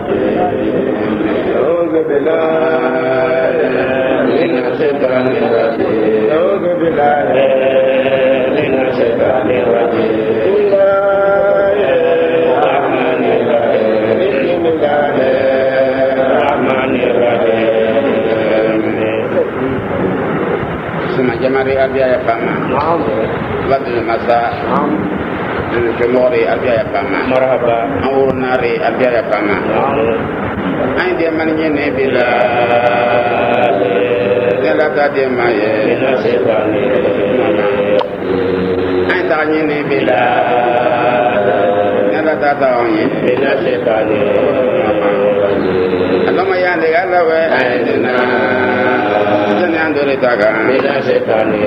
أعوذ بالله من الشيطان الرجيم أعوذ بالله من الشيطان الرجيم بسم الله الرحمن الرحيم بسم الله الرحمن الرحيم ثم جماري أبيا يفهمها بدل المساء Kemori abia ya pama marhaba awurnari abia ya pama ai dia mannya ne bila dela ta dia maye ai tanya ne bila dela ta taonye bila setani alama ya ne galawe ai dina jane andore taga bila setani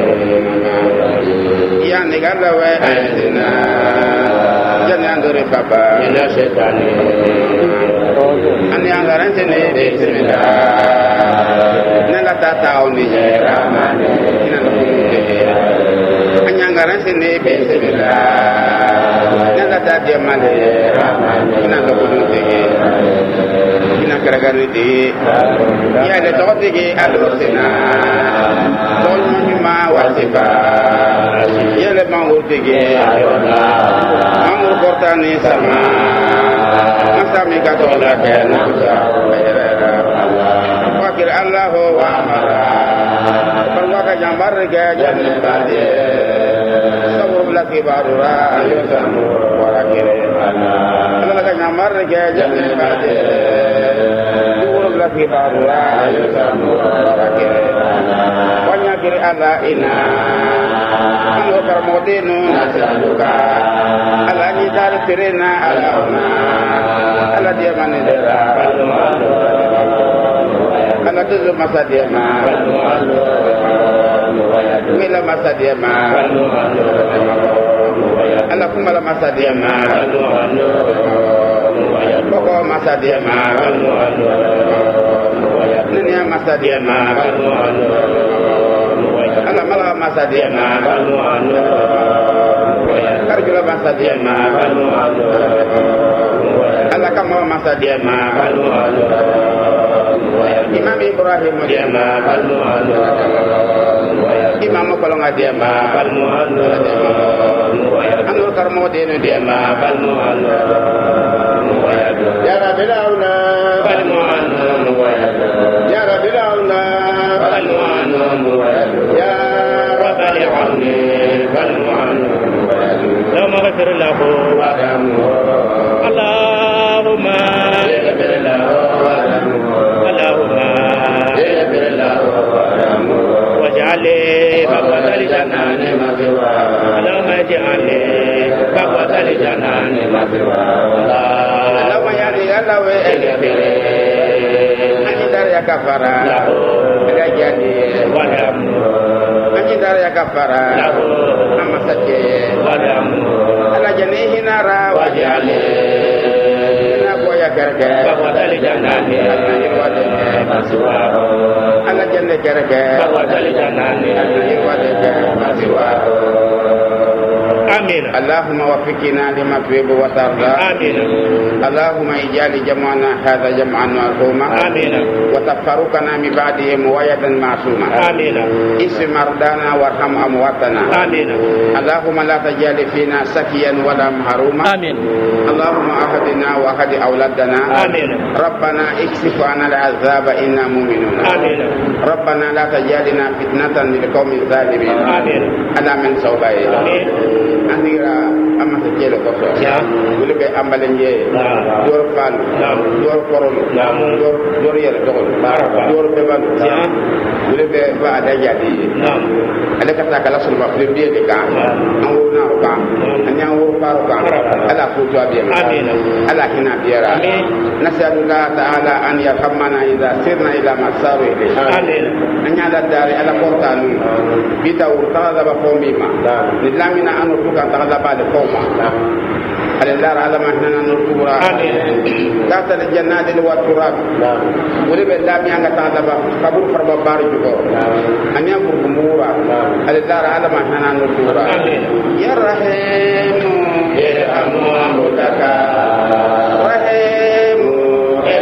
ya ne galawe ai dina jane andore papa bila setani ani angaran sene bismillah nela tata oni ramane ina lukunde ani angaran sene bismillah nela tata male ramane ina lukunde ina karagani di ya le tote ge alosena tonu ma wasifa ya le mangurte ge ayona amur portani sama masami katola kena wakil Allahu wa amara perwaka jambar ge janne bade sabur laki barura ayo samu wakil Allah ka jambar ge janne bade sabur laki barura ayo samu wakil wanya kiri Allah ina anu karmodenu nasaluka Allah ni dar terena alauna Allah dia manedera Allah tu masa dia ma mila masa dia ma Allah kumala masa dia ma pokok masa dia ma nenia masa dia ma Allah malah masa dia ma karjula masa dia ma Allah kamu masa dia ma Imam Ibrahim dia ma Imam kalau nggak dia ma Anur Karmo dia ma Ya Rabbil Auna Ya Rabbil Auna Ya Rabbal Alamin Lama ghafir lahu Allahumma waj'alni baqatal janani mathwa Allahumma ij'alni baqatal janani mathwa Allahumma ya Allah wa aghfir ani dar ya kafara ada jadi wadam ani dar ya kafara amma sace wadam ala janihi nara waj'alni garga baqatal janani mathwa ala janne garga baqatal janani mathwa amin Allahumma waffiqna lima tuhibbu wa tarda amin Allahumma ij'al jam'ana hadha jam'an marhuma amin wa tafarruqana min ba'dihi muwayyadan ma'suma amin ismi mardana warham amwatana amin Allahumma la taj'al fina sakiyan wa la mahruma amin Allahumma ahdina wa ahdi awladana amin Rabbana ikshif 'anna al'azaba inna mu'minun amin Rabbana la taj'alna fitnatan lil qawmi zalimin amin ala min sawbai amin andira amma sajelo ko so wuli be ambalenje dor fal dor korom dor yel dogol dor be ban wuli be ba da jadi ala kata kala sulma be be ka awuna ka anya wo faru ka ala fu to abi amin ala hina biara nasallallahu ta'ala an yarhamana idza sirna ila masawi amin anya da dare ala portanu bita urtada ba fombima nilamina anu kan ta ba da koma alillah ala mahnana nurura kata al jannati wa turab wala be lam yanga ta ba kabur farba bar jugo anya burgumura alillah ala mahnana nurura ya rahim ya amutaka rahim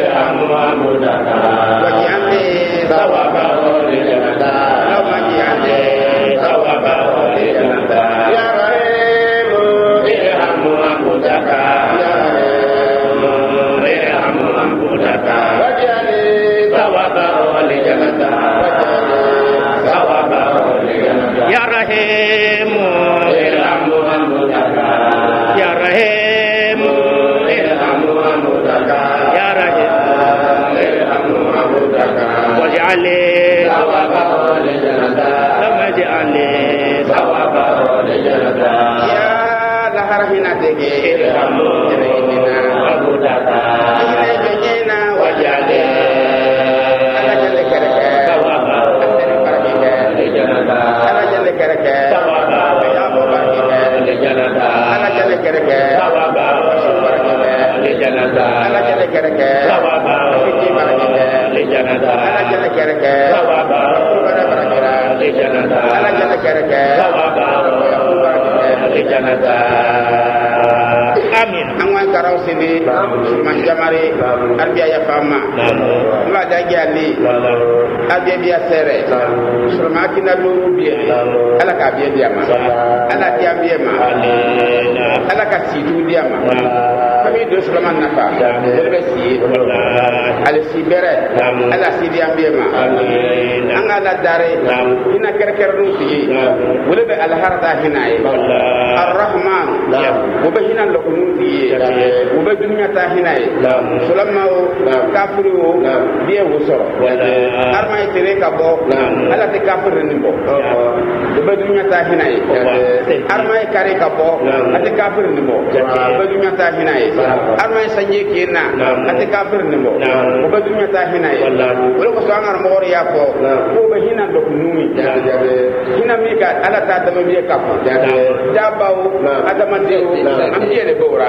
harahina dege jena abudaka ine jena wajade ala jale kereke sawaba asere parake janata ala jale kereke sawaba ya bo parake janata ala jale kereke sawaba parake janata ala jale kereke sawaba parake janata ala jale kereke sawaba parake janata ala jale kereke sawaba janata amin angwan karaw sini man jamari arbiya ya fama ma da gali arbiya biya sere sulma kina luru biya ala ka biya ma ala tiya biya ma ala ka sidu biya ma kami do sulma nafa be si ala sibere ala sidiya biya ma an ala dare ina kerker no ti wala be al harata hinaye الرحمن وبهنا لقنوتي وبدنيا تاهناي سلام كافر بيه وصر أرما يتريك أبو ألا تكافر نبو وبدنيا تاهناي أرما يكاريك أبو أتكافر نبو وبدنيا تاهناي أرما يسنيكينا أتكافر نبو وبدنيا تاهناي ولو كسوانا رمور يافو وبهنا لقنومي هنا ميكا ألا تادم بيه كافر jabau adamadiru ambiere bora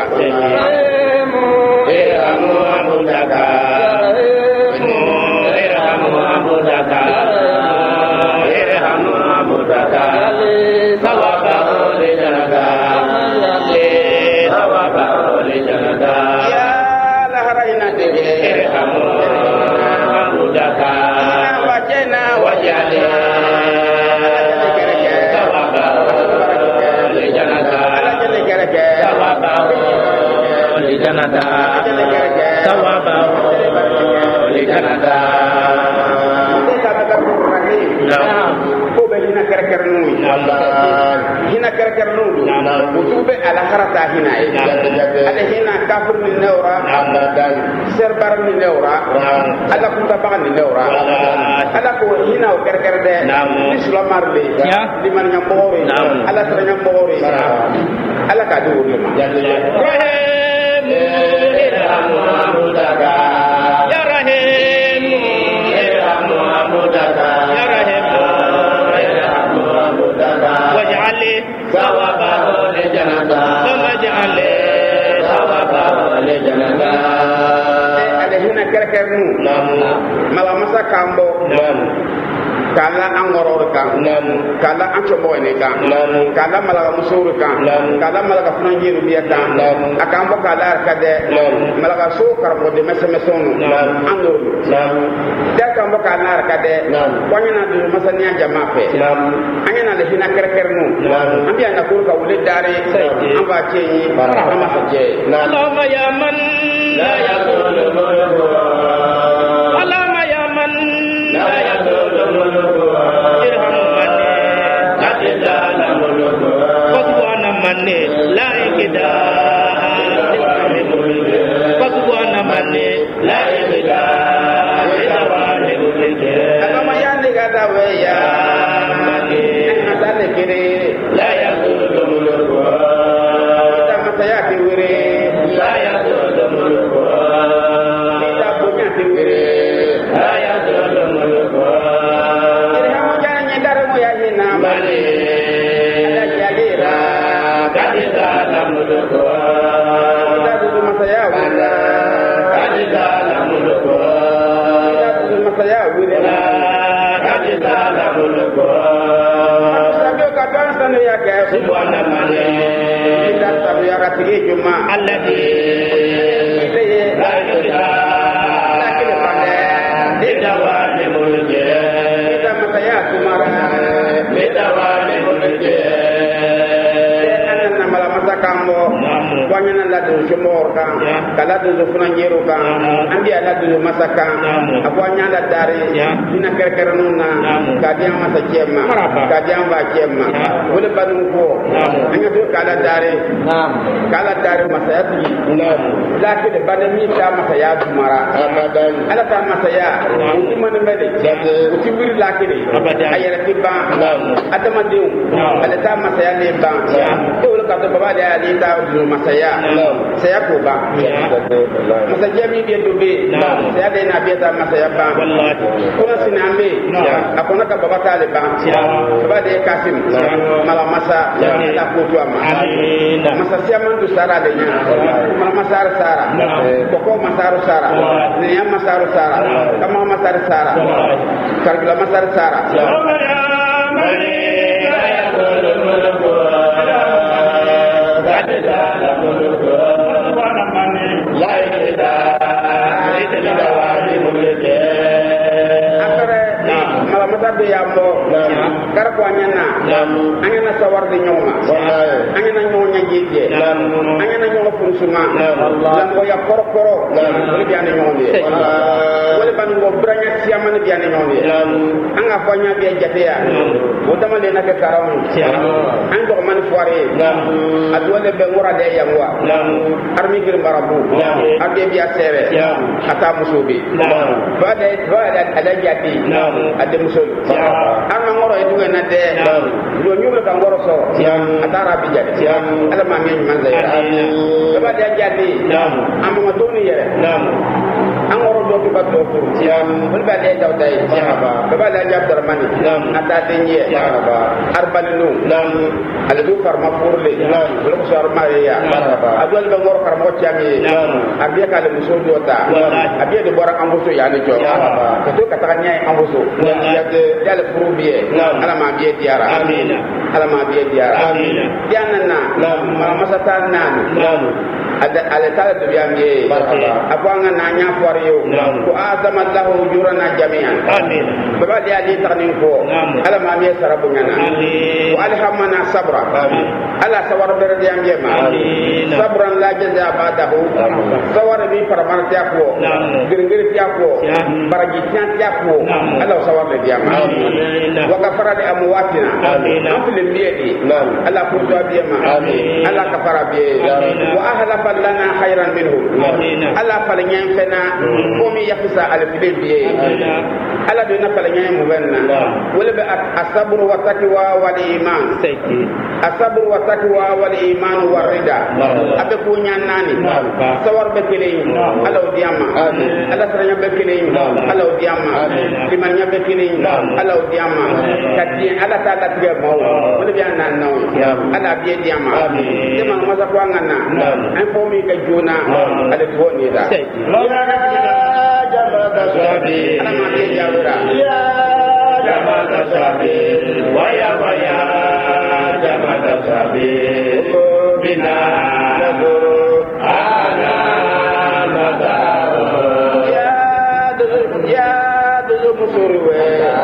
iramu amudaka iramu amudaka iramu amudaka sawaba le janata sawaba le janata ya la haraina de iramu amudaka wajena wajade janata sawaba li janata ko be hina kerker nu hina kerker nu utube ala harata hina ala hina kafir ni neura serbar ni neura ala kunta bagan ni neura ala ko hina o kerker de islam marle di man nyambore ala tra nyambore ala ka do iramu amudaka ya rahim iramu amudaka ya rahim iramu amudaka waj'alni sawabahu li janata waj'alni sawabahu li janata ada hina kerkernu mala masa kambo kala angoror kan kala anchomo ne kan kala mala musur kan kala mala funanjiru biya kan akambo kala kade mala so karbo de mesemeson andor da kambo kala kade wanyana du masania jama fe anyana le hina kerkernu ambiya na kurka wule dare amba chenyi ama haje Allahumma ya man la yaqulu Allahumma ya man la yaqulu la ikida Pasuana mane la ikida Idawane ulike Akama yande gada weya mane Asale kire la yakudu mulukwa Ita masaya kiwire la yakudu mulukwa Ita punya kiwire la yakudu mulukwa Kire hamu jana nyendara mo ya hina mane Ada jalira kadida la mulukwa Ita tutu masaya wira kadida la mulukwa Ita tutu masaya wira kadida la mulukwa Sabio katuan sanu ya ke subhana mane Ita sabio ya katigi juma alladhi Ita la yuda Lakini pande bidawani mulke Ita masaya kumara bidawani mulke Ana mala masa kambo abanya la do jomor kan kala do funa nyero kan andi ala do masaka abanya la dare dina kerker nuna kadiam masa cema kadiam ba cema wala banu ko anya do kala dare masayati laki de banami ta masaya dumara ala ta masaya uti man mede uti wir laki de ayara tiba adama diu ala ta masaya le ba to wala ka to baba de ali ta masaya saya ko ba masaya mi bi do be saya de na bi ta masaya ba kuna sinambe akona ka baba ta le ba baba de kasim mala masa la ko to ama masa siaman du sara de nya mala masar sara ko masar sara ni am masar sara kama masar sara kargla masar sara be yambo kar ko anyana anyana sawar de nyoma anyana nyonya jeje anyana nyoma punsuma lambo ya korokoro wala biane nyonde wala ban ngo branya siamane biane nyonde anga fanya be jateya wotama le nak karam ando man foire adwale be ngora de yamwa armi gir marabu ade biya sere ata musubi bade ada jati ade musul ana ngoro itu na de do nyulo ka ngoro so atara bi jadi ala ma ngeen man zay ba de jadi am ma toni ye an ngoro do ko ba do ko bul ba de daw tay ba la jab dar mani ata de nye arbalinu ala do farma furle bul ko sar mariya adol ba ngoro farma chami abiya kala musul do ta abiya de bora ambuso ya ne jo ko to ka ta nyai ambuso ya de dal furubiye ala ma biye diara amina ala ma biye diara amina dianna ma masata nanu ada ala tala to biamye abanga na nya foriyo ko azama lahu jurana jami'an amin baba dia di tarnin ko ala ma biye sarabu ngana wa alhamana sabra ala sawar ber diamye ma sabran la jaza badahu sawar bi paramarti ko gir ko baraji tian ko ala sawar be diamma وغفر لأمواتنا أمل بيدي الله فرجوا بيما الله كفر بيه وأهلف لنا خيرا منهم الله فلنين فنا قومي يفسى على فلين بيه الله دون فلنين مبنى ولبع الصبر والتقوى والإيمان الصبر والتقوى والإيمان والرضا أبكون يناني صور بكلين الله ديما الله سرنا بكلين الله ديما لمن يبكلين الله diyama kati ala ta la tiya mo wala bi anan no ala bi diyama de man ma sa kwanga na an fo mi ka jona ala to ni da ya jama'ata sabi ala ma bi jawra ya jama'ata sabi wa ya jama'ata sabi bina ana mada ya do musuri we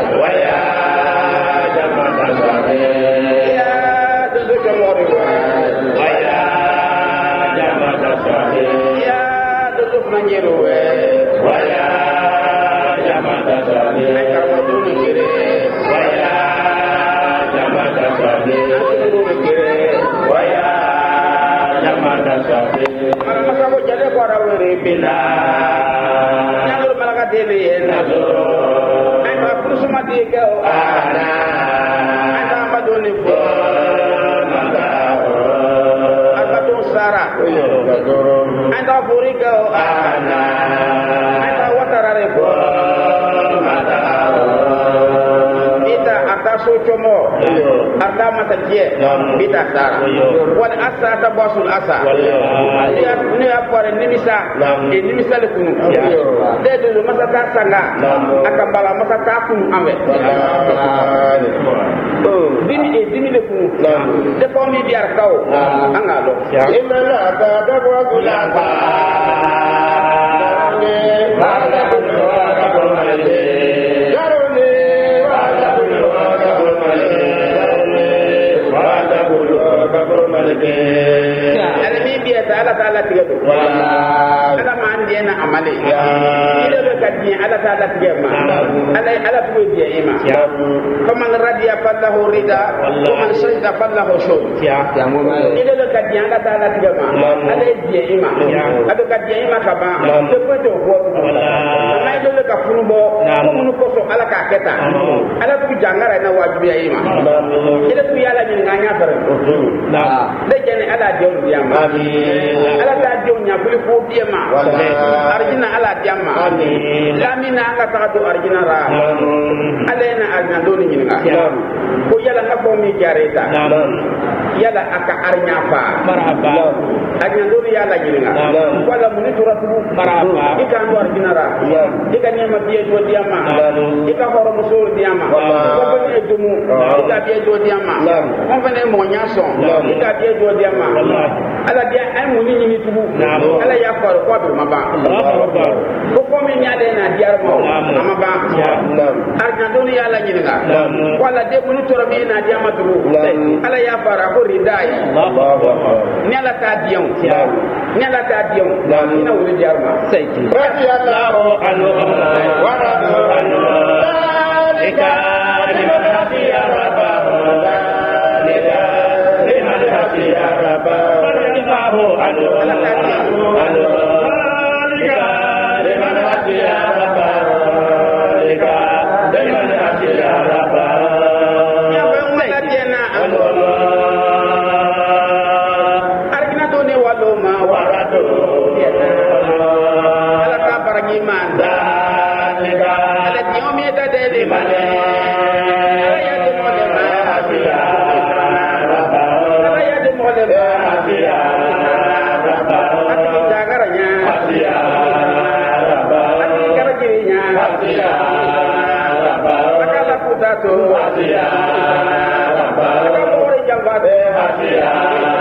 bita sara wal asa ta basul asa ni apare nimisa nimisa le kunu de de masata sanga akambala masata kunu ambe dimi le kunu de ko mi biar kaw anga do imana ta da basul asa wala kunu wala kunu almi biya ala taala tigedo ala ma andena amale ile be kadien ala taala tigema ala tuwe dia ima faman radiya fallahu rida wa man sajda fallahu shud ile be kadien ala taala tigema ala dia ima ado kadien ima kaba de poto ko ala ile be ka furubo ko mun ko so ala ka keta ala tu jangara na wajibi ya ima ile tu yala min nganya bare de jene ala diom diama ala ta diom nya buli ko diama arjina ala diama lamina anga ta do arjina ra alena arjina do ni nyinga ko yala na ko mi jareta yala aka arnya fa marhaba arjina do yala nyinga wala muni turatu marhaba ikan do arjina ra ikan ni ma biye do diama ikan horo musul diama ko ni dumu ika biye do diama ko fene mo nyaso ika biye do diama ala dia ay mo ni tubu ala ya faro ko be maba ko mi nyaade na diar mo amaba arjina do ni yala nyinga wala de muni toro mi na diama tubu ala ya fara ko ridai ni ala ta dion ni ala ta dion ina wuri diar ma sai ki radiyallahu anhu wa radu anhu lika liman hasiya rabbahu lika liman hasiya rabbahu radiyallahu anhu lika liman hasiya rabbahu lika liman hasiya rabbahu ya wa diana arjina to ne waloma warado ala ka baragi manda ala diomi da de male ya de mole ma afiya ala ya de mole ma afiya ati jagaranya afiya ati karajinya afiya akala putato afiya akala jambade afiya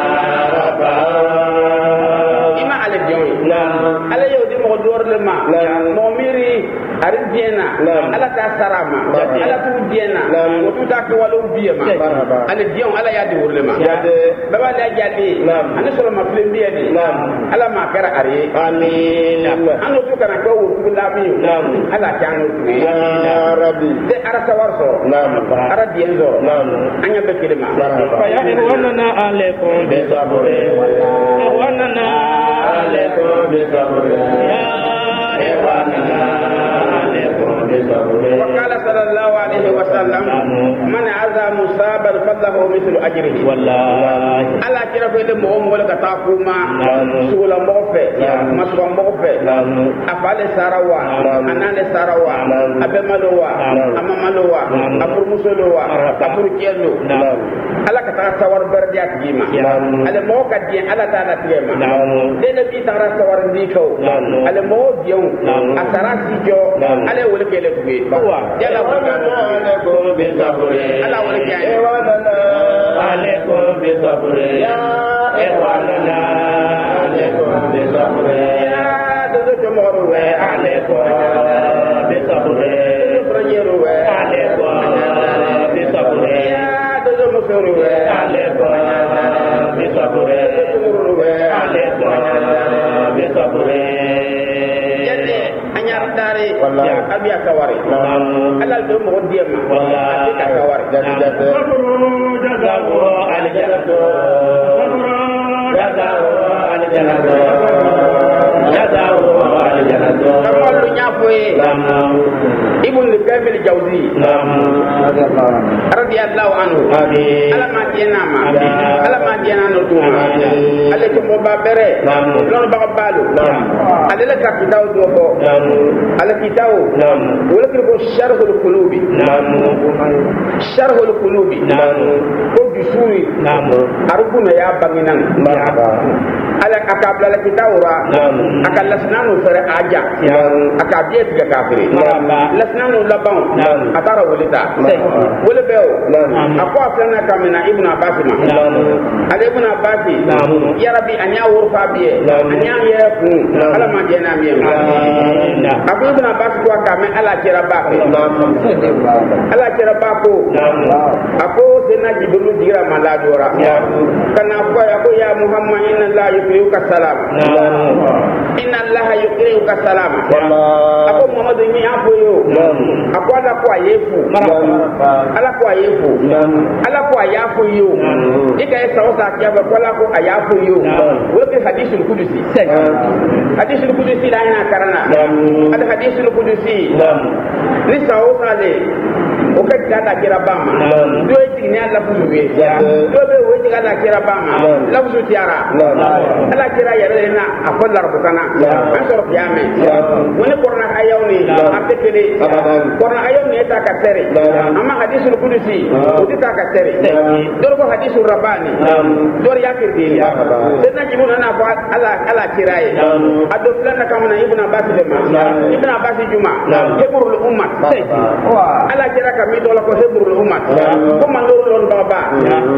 ima ale dion ala yo di mo dor le ma mo miri ari diena ala ta sarama ala tu diena o tu ta ko walo biema ala dion ala ya di wurle ma baba la jadi ana solo ma fle biye ni ala ma kara ari amin anu tu kana ko wurtu la bi ala janu ya rabbi de ara sawar so ara dien zo anya be kilima fa ya ni wanna alaikum bi sabri wanna alaikum bi sabri ya wanna وقال صلى الله عليه وسلم من عزى مصابا فله مثل اجره والله الا كيرف دي مو ولا كتاكوما سولا موفي مسوا موفي افال سراوا انال سراوا ابي مالوا اما مالوا ابو مسلوا ابو كيلو الا كتا سوار برديات جيما الا مو كدي الا تعالى تيما دي نبي تارا سوار ديكو الا مو ديو اسراسي جو الا ولا كيلو yala alaikum bi sabri ala wala kiya alaikum bi sabri ya ihwanana alaikum bi sabri ya dodo jomoro we alaikum bi sabri projero we alaikum bi sabri ya dodo mosoro we alaikum bi sabri dodo we alaikum bi sabri dari abi akawari alal do mo diema wallahi akawari jadi jazahu al jannatu jazahu al jannatu kamu nyafoe ibn al-qabil jawzi radiyallahu anhu alama tienama alama tienano tuma ale ko ba bere non ba balu ale la kapitaw do ko ala kitaw wala ko sharhul qulubi sharhul qulubi ko dusuri arbuna ya banginan ala akabla la kitawra akalla sananu sare aja akabiye tiga kafiri lasnanu laban atara walita wala bew akwa sana kamina ibn abbas ma ala ibn abbas ya rabbi anya wurfa biye anya ya ku ala ma jena mi abu ibn abbas ko kame ala kira ba ala kira ba ko ako sena jibril dira maladora kana fa ya ko ya muhammad inna la yuqri'uka salam inna allaha yuqri'uka salam ako muhammad ni apo yo ako ala ko ayefu ala ko ayefu ala ko ayafu yo ika esa osa kia ba ala ko ayafu yo wo ke hadithul qudusi hadithul qudusi la ina karana ada hadithul qudusi ni saosa le o ka kada kira bama do yi ni Allah fu we do be wo ti kada kira bama la fu tiara ala kira ya le na afalla rabbana an sor yame woni korna ayawni apetele korna ayawni ta ka tere amma hadithul qudusi o ti ta ka tere do ko hadithul rabbani do ya kirdi sedna jimun na fa ala kiraye ado plana kama na ibn abbas de ma ibn abbas juma yeburul ummat ala kira ka mi do la ko hebrul ummat ko manoro lon baba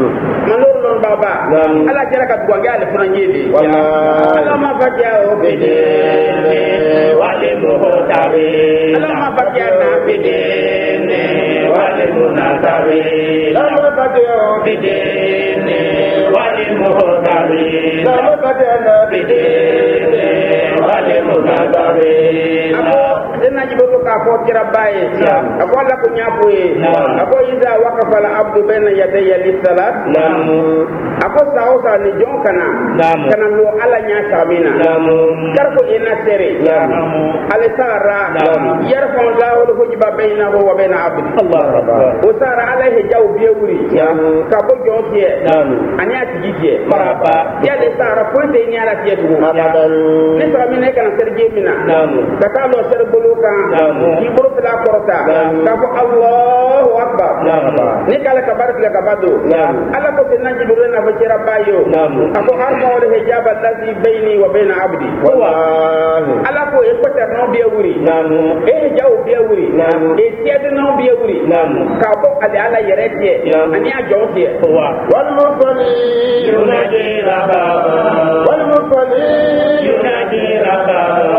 ala kira ka duwa gale funa nyede ala ma fakia o bede wale muhtabe ala ma fakia na bede wale muhtabe ala ma fakia o bede wale muhtabe ala ma fakia na bede wale muhtabe dena jiboto ka fo kira baye ako la ko nyapo e ako iza waqafa al abdu bayna yadayya lis-salat ako saosa ni jonkana kana lo ala nya samina karko ina sere ala sara yarfa Allahu al-hujba bainahu wa bain abdi Allah o sara alaihi jaw biewuri ka bo jontie ani atijije maraba ya le sara ponte ni ala tiedu ni samina kana serje mina ka ka lo ser buluka ki buru la korota ka ko Allahu akbar ni kala ka barak la ka bado ala ko tinna jibril na fa kira bayo ako arma wal hijab allazi baini wa baina abdi ala ko e ko terno biewuri e jaw biewuri e tiede no biewuri ka ko ala yerete ani a jontie wal musalli yunadi rabba wal musalli yunadi rabba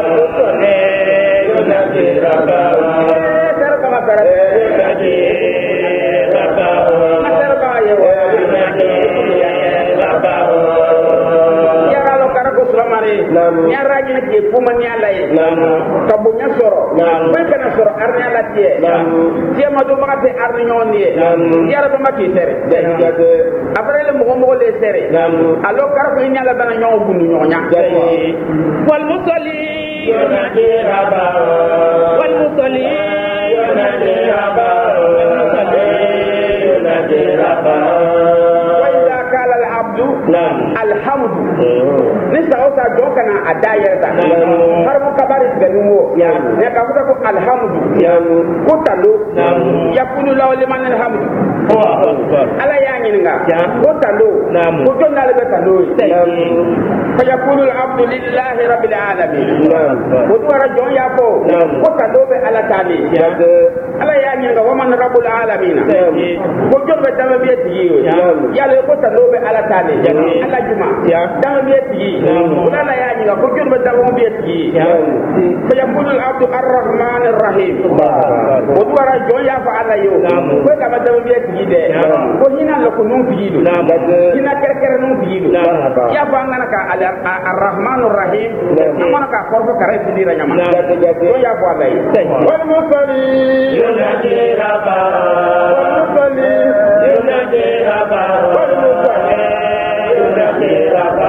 yunadi rabba terka masara yunadi rabba masara bayo yunadi rabba yara lo karako sulamare nyara ni ke puma ni alay kabunya soro boy kana soro arnya la tie tie ma do makate arnya nyoni yara do makki sere après le mo le sere alo karako ni ala bana nyaw bunu nyonya wal musalli yunadi rabba wal musalli yunadi rabba wal musalli yunadi rabba wa idha qala al abdu alhamdu nisa osa jokana adayerta har mo kabari ganuwo ne ka futa ko alhamdu ko talo yakulu law liman alhamdu ala ya nyinga ko talo ko jonna le talo fa yakulu al abdu lillahi rabbil alamin ko duara jon ya ko talo be ala tali ala ya nyinga wa man rabbul alamin ko jonbe dama be tiyo ya le ko talo be ala tali ala juma dama be tiyo wala ya nyinga ko jonbe dama be tiyo fa yakulu al abdu arrahman arrahim ko duara jon ya fa ala yo ko dama be tiyo de ko hina lo ko non tiyo hina kerkere non tiyo ya fa ngana ka arrahman arrahim amana ka korfo kare fidira nyama ko ya fa ala wal musalli yunadi rabba wal musalli yunadi rabba wal musalli yunadi rabba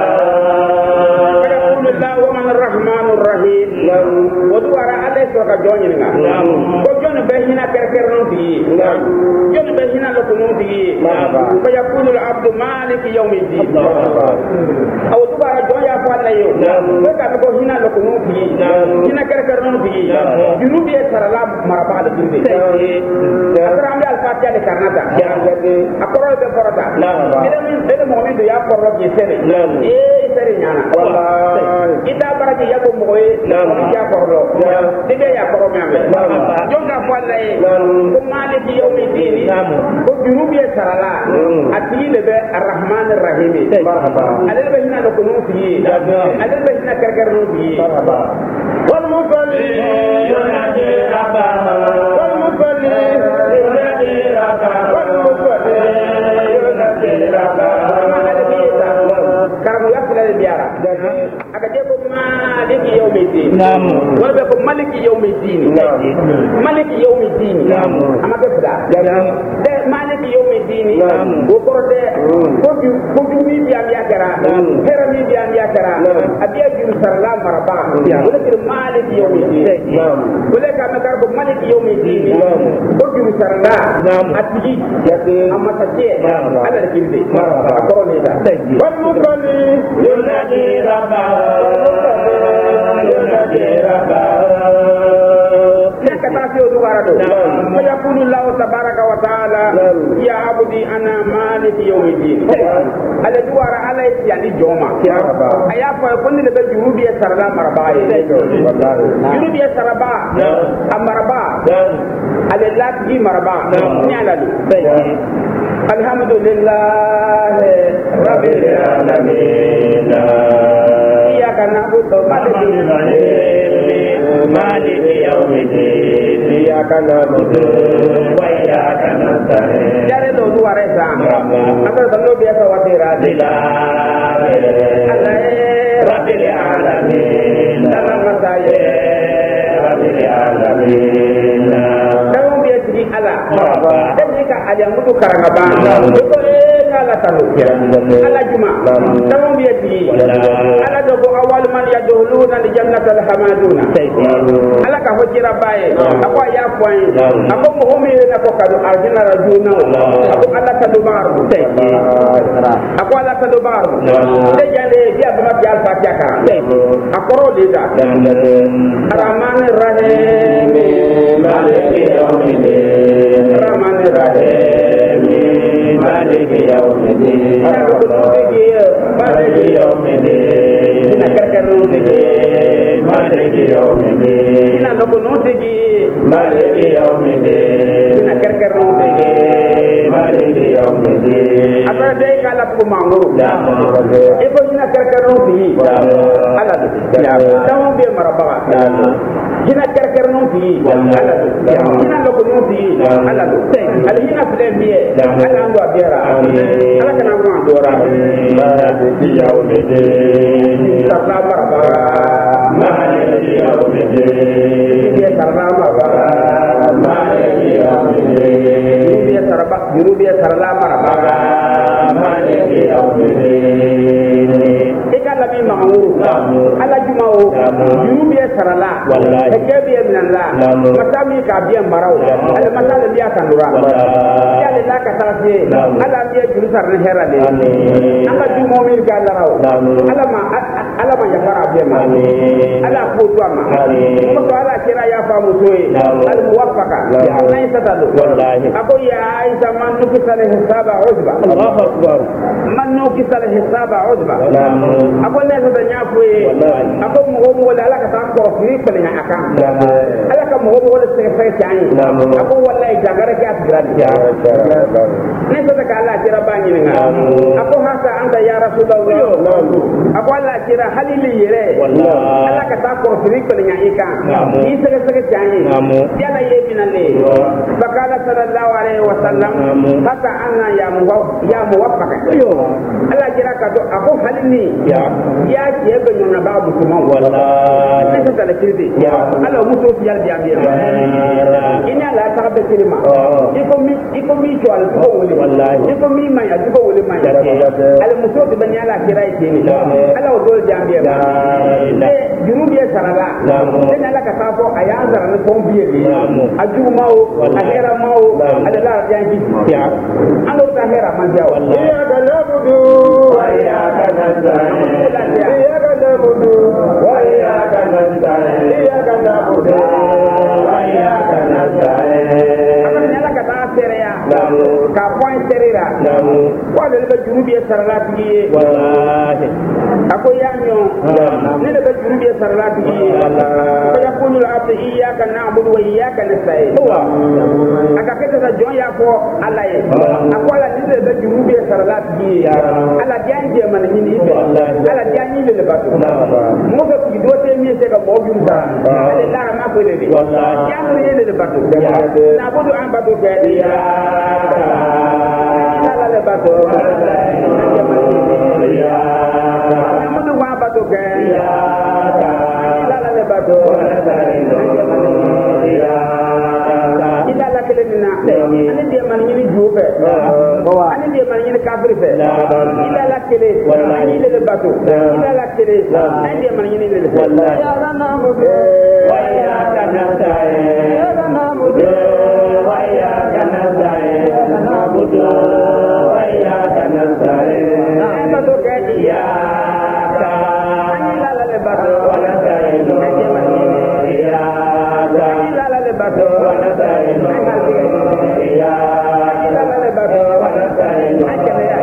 wa man arrahman arrahim wa duara alay so ka joni nga ko joni be hina kerker non ti joni be hina lo ko non ti fa yakunu al abdu malik yawmiddin aw duara joni ya fa layo ko ka ko hina lo ko non ti hina kerker non ti junubi sarala maraba da dinde akram al fatiha de karnata akoro be korota ida mu'min ya korro je sere sere nyana wallahi ita baraki yabo moye ya korro dibe ya korro membe jonga fallaye ko maliki yawmi dini ko junubi sarala ati le be arrahman arrahim alal be hina ko no fi alal be hina karkar no fi wal musalli yunadi rabba wal musalli yunadi rabba wal musalli aka je ko maliki yawmiddin wala be ko maliki yawmiddin maliki yawmiddin ama be fada de maliki yawmiddin ko korode ko mi biya kara hera mi biya kara abiya juru sarla maraba wala ke maliki yawmiddin wala ka me kar ko maliki yawmiddin ko juru sarla atiji amma tace ala de kimbe korone da wal musalli yunadi rabba فيقول الله تبارك وتعالى يا عبدي انا مالك يوم الدين على دوار على يعني جوما ايا فيكون لك جروبيه سرلا مربا جروبيه سربا امربا على لاتجي مربا نيالو الحمد لله رب العالمين إياك نعبد مالك يوم الدين إياك نعبد وإياك نستعين جاري لو دواري سام أنت تلو بيسا وطيرا رب العالمين لنا مسايا رب العالمين تلو بيسا على تلك أجمد كرغبان ala tanu ala juma tamu biyati ala dogo awal man yaduluna li jannatil hamaduna ala ka hojira baye akwa ya point ako mo homi na ko kadu arjina rajuna ako ala tadu maru ako ala tadu maru de jale dia bama dia fatiha ka akoro leda rahman rahim maliki yawmiddin rahman rahim maliki yawmiddin maliki yawmiddin maliki yawmiddin ina no kono tegi maliki yawmiddin ina kerkero tegi maliki yawmiddin apa dai kala ko manguru e ko ina kerkero tegi ala ya tawo be maraba hina kerker non fi ala hina loko non fi ala al hina flen biye ala ndo abira ala kana ko andora ma de yawmede sabla maraba ma de yawmede biye sarla maraba ma de yawmede biye sarba biye sarla maraba ma de yawmede labi ma'muru ala jumao yubiya sarala kebiya minalla matami ka biya marau ala matala biya kanura ya le la ka tarfi ala biya jurusar ne herale anga jumo mir ga larau ala ma ya fara biya ma ala ko to ma ko to ala kira ya fa mutoy al muwaffaqa nay tatalu ako ya aisha man nukisal hisaba uzba Allahu akbar man nukisal hisaba uzba ako ne so da nyafwe ako mo wala ala ka ta ko fi ko nya aka ala ka mo wala se fe tan ako wallahi jagara ka asgrad ya ne so da ala kira banyi nga ako hasa anta ya rasulullah ako ala kira halili yere ala ka ta ko fi ko nya ika isa ka saka tan ya la ye binale fakala sallallahu alaihi wasallam hasa anna ya muwaffaq ala kira ka do ako halini ya ke ga nyona ba mutumin wallahi ne ta da kirdi ala mutu ya biya ina la ta da kirma iko mi to al ko wole wallahi iko mi mai a ko wole mai ala mutu da ban ya la kirai ke ni ala o dol jambiya ne junubi ya sarala ne ala ka ta ko aya zara ne kon biye ni ajumao ahera mao ala la yanki ya an do ta hera man ja wallahi ya ga labudu wa ya ga nasta'in إياك نعبد وإياك نستعين إياك نعبد وإياك نستعين ka point serira wala le junubi saralati wallahi ako yanyo ne le junubi saralati wallahi ya kunu al-abd iyyaka na'budu wa iyyaka nasta'in aka kete da jon ya ko Allah ye ako ala ne le junubi saralati ala janje man ni ala janyi le batu mo ko ki do te mi se ka mo bi sa ale la ma ko le wallahi janu ne le batu na bodu an batu ke ya la le batu ya batuke ila la le batu ila la kele mina ani dia man ni jupe ani dia man ni kafir fe ila la kele ani le batu ila la kele ani dia man ni le ya rana mu wa ya kana sai ya rana mu wa ya kana sai ya rana mu wa ya kana sai batu ke ya ka ila la le batu wala sai no ya ka ila la le batu wala sai no ya ila la le batu wala sai no ya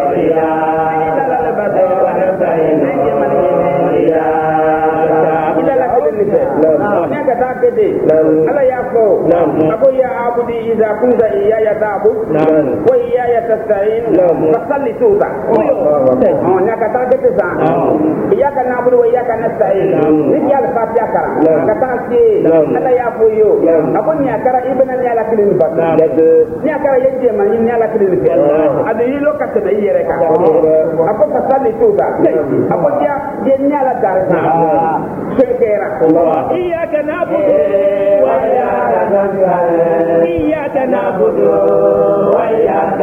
ila la le batu wala sai no ya ila la ke ni se ne ka ta ke de ala ya ko abu ya abudi iza kunza iya ta'bud wa iya tasta'in fasalli tuta ne ka ta ke sa iya ka na'budu wa iya ka nasta'in ni ya al fatiha kara ka ta ke ala ya ko yo abu ni akara ibn ni ala kilin ba ni akara yeje man ni ala kilin ba adu yi lokata da yere ka abu fasalli tuta abu dia je ni ala darasa shekera iyyaka na'budu wa iyyaka nasta'in iyyaka na'budu wa iyyaka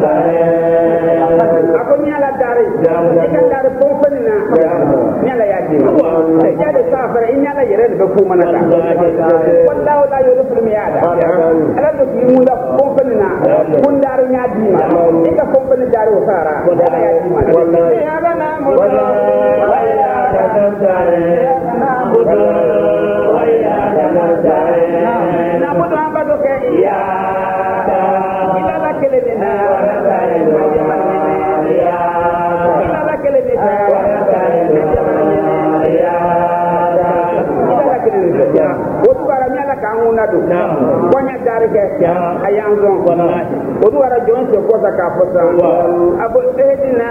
nasta'in ako ni ala dari ikan dari pompenina ni ala yaji ya de safara ni ala yere de ko manata wallahu la yurfil miada ala do ki munda pompenina kundaru nyaji ma ika pompeni daru sara ala yaji ma ya bana mu wa iyyaka nasta'in na'budu wa iyyaka nasta'in na'budu abadu ke ya ila la kele na wa nasta'in ya ila la kele na wa nasta'in ya ila la kele na odu ara mi ala kan una do konya dari ke ayan zon odu ara jon se ko ka fosa abo edina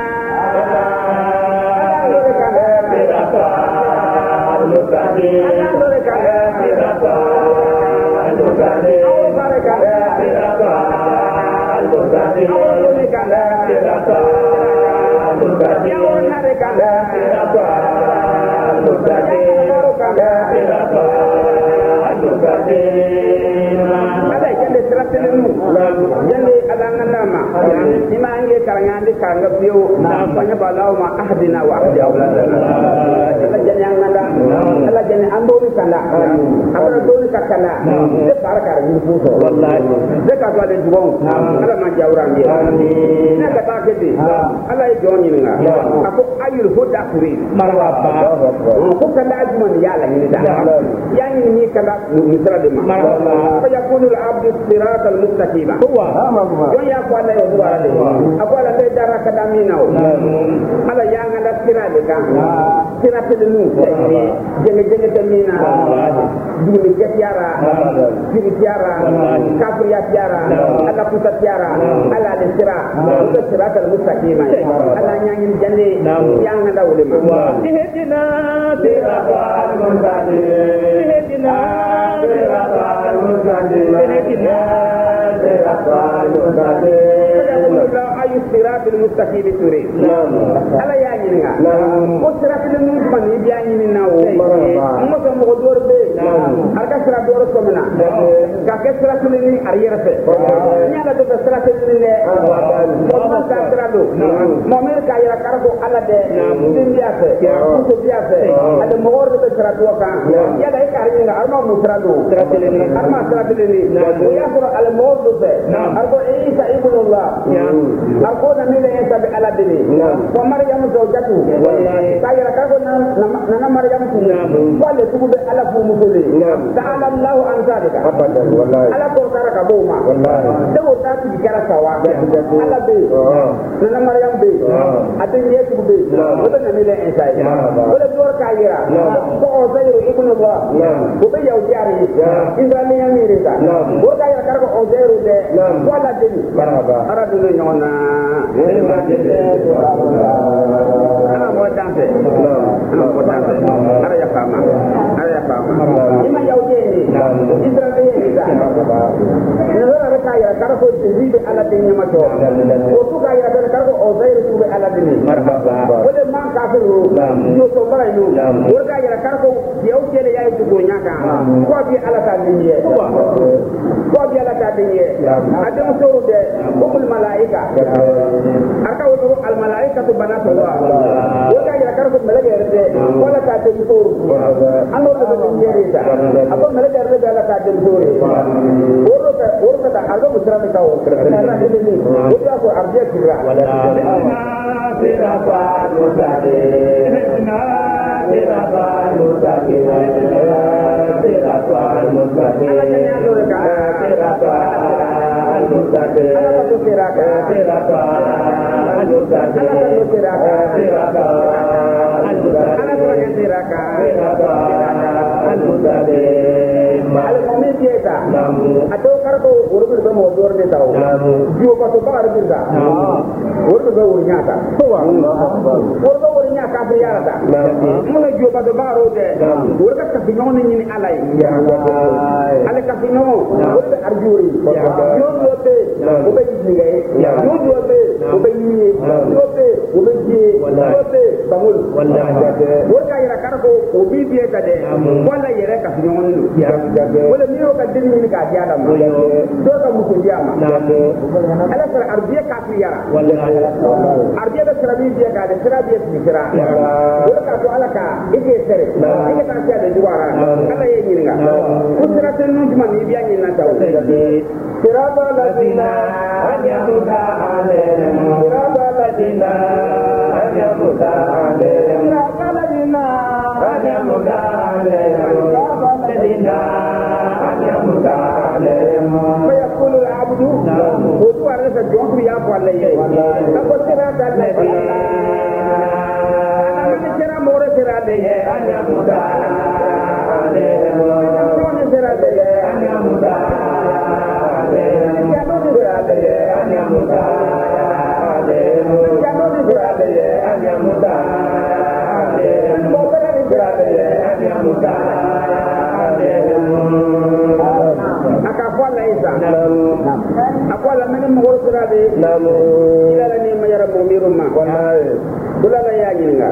jande alangandama ima ange karangande karanga piyo banya balaw ma ahdina wa ahdi awladana ala janyanganda ala jani andoni kala abara doni kakala de baraka ni fuso wallahi de ka to de jubon ala ma jawrange na ka ta kedi ala e joni nga ako ayul huda kuri marwa ba ko kala ajman yala ni da yani ni kala misra de ma fa yakunu al abdu sirat al mustaqima huwa yon ya ko ala yo duara de ako ala de dara kadamina ala yanga da sirade ka sirate de nu jenge jenge tamina dumi tiara dumi tiara kafir ya tiara ala puta tiara ala le sira ko sirate al mustaqima ala nyanyi jande yanga da ulema ihdina siratal mustaqim ihdina siratal mustaqim ihdina siratal mustaqim ayu siratal mustaqim turi ala ya nyinga ko siratal mustaqim ni biya nyina o mo ko mo dor be arka sira dor ko mena ka ke siratal ni ariyara fe nyala do siratal ni ne mo man ka sira do mo mer ka yara kargo ala de dindiya fe ko biya fe ala mo wor do sira do ka ya dai ka ringa arma mo sira do arma siratal ni ya ko ala mo do fe arko isa ibnullah arko na mele esa be ala de ko maryam zawjatu ka yara kargo na maryam tu wala tu be ala fu musole ta'ala allah an zalika ala ko karaka bo ma de wo ta ti kara sawa ala be na maryam be atin yesu be wala na mele esa wala dor ka yara ko ozayru ibnullah ko be yaw jari israeli yamire ta ko ka yara kargo ozayru de wala de ara de nyona ana mo dante ara ya fama ima yauje ni israeli ni da ne ara ka ya kargo zibe ala de nyama to ko tu ka ya kargo ozayru tu be ala de ni marhaba wala man ka kafiru yo to bara yu wurga ya karko yau kele yayi dugo nyaka ko bi ala ta dinye ko bi ala ta dinye adam so de umul malaika aka wo al malaika to banatullah wurga ya karko malaika rede wala ta dinye to ando de dinye reda apo malaika rede ala ta dinye wurga ta algo musra me kawo ala dinye wurga ko arje kira wala atau karena urut itu mau jual dia tahu, jual pasal baru kita, urut itu urutnya tak, urut urutnya kafir ya tak, mana jual pasal baru dia, urut kafinon ini alai, alai kafinon, urut arjuri, jual tu, ubah ini, jual tu, ubah ini, jual tu, ubah ini, jual tu, bangun, urut kaya karena ubi dia tadi, wala yere kafinon itu, wala ni orang kadang ini kajian dalam, dua kamu kunjama, ada ser arbiya kafir, arbiya ada serabi dia kada, serabi dia sera, dua kamu alaka, ini ser, ini kan saya ada dua orang, kalau yang ini enggak, usra tenun cuma ni dia ini nak tahu, seraba ladina, hanya muda alem, seraba ladina, hanya muda alem, seraba ladina, hanya muda alem, seraba ladina. فيقول العبد خذوا على الجوع يا عليه تقول سرا دلله انا سرا مور سرا ده انا مدا انا سرا ده انا مدا انا سرا ده انا مدا انا سرا ده انا مدا akwala mene mo sura de ila ni ma yara mo miruma kula la ya nyinga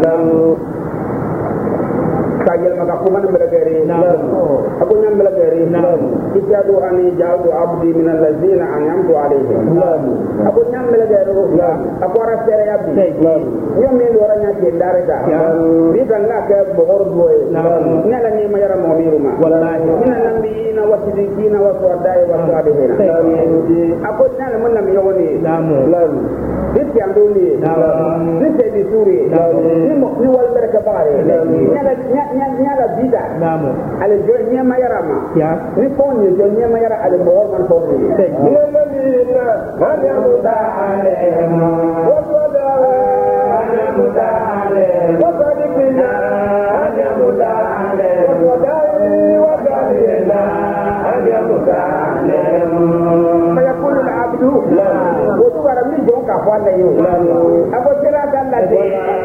kajel maka kuman belagari aku nyam belagari ijadu ani jadu abdi min allazina an'amtu alaihim aku nyam belagari aku ora sere abdi nyom ni oranya jendare da bi danga ke bogor boy nela ni mayara mo miruma wallahi min annabiyina wa siddiqina wa shuhada'i wa salihin aku nela mun nam yoni Bisi anduli, bisi disuri, ni wal berka bare. Nyala bida. Ale jonya mayarama. Ni poni jonya mayara ale bor man poni. Ni hanya muda ale. Wada hanya muda ale. Wada dipina hanya muda ale. Wada dipina hanya muda ale. Fayaqul al-abdu wudu warami jonka wala yo abo sira dalla de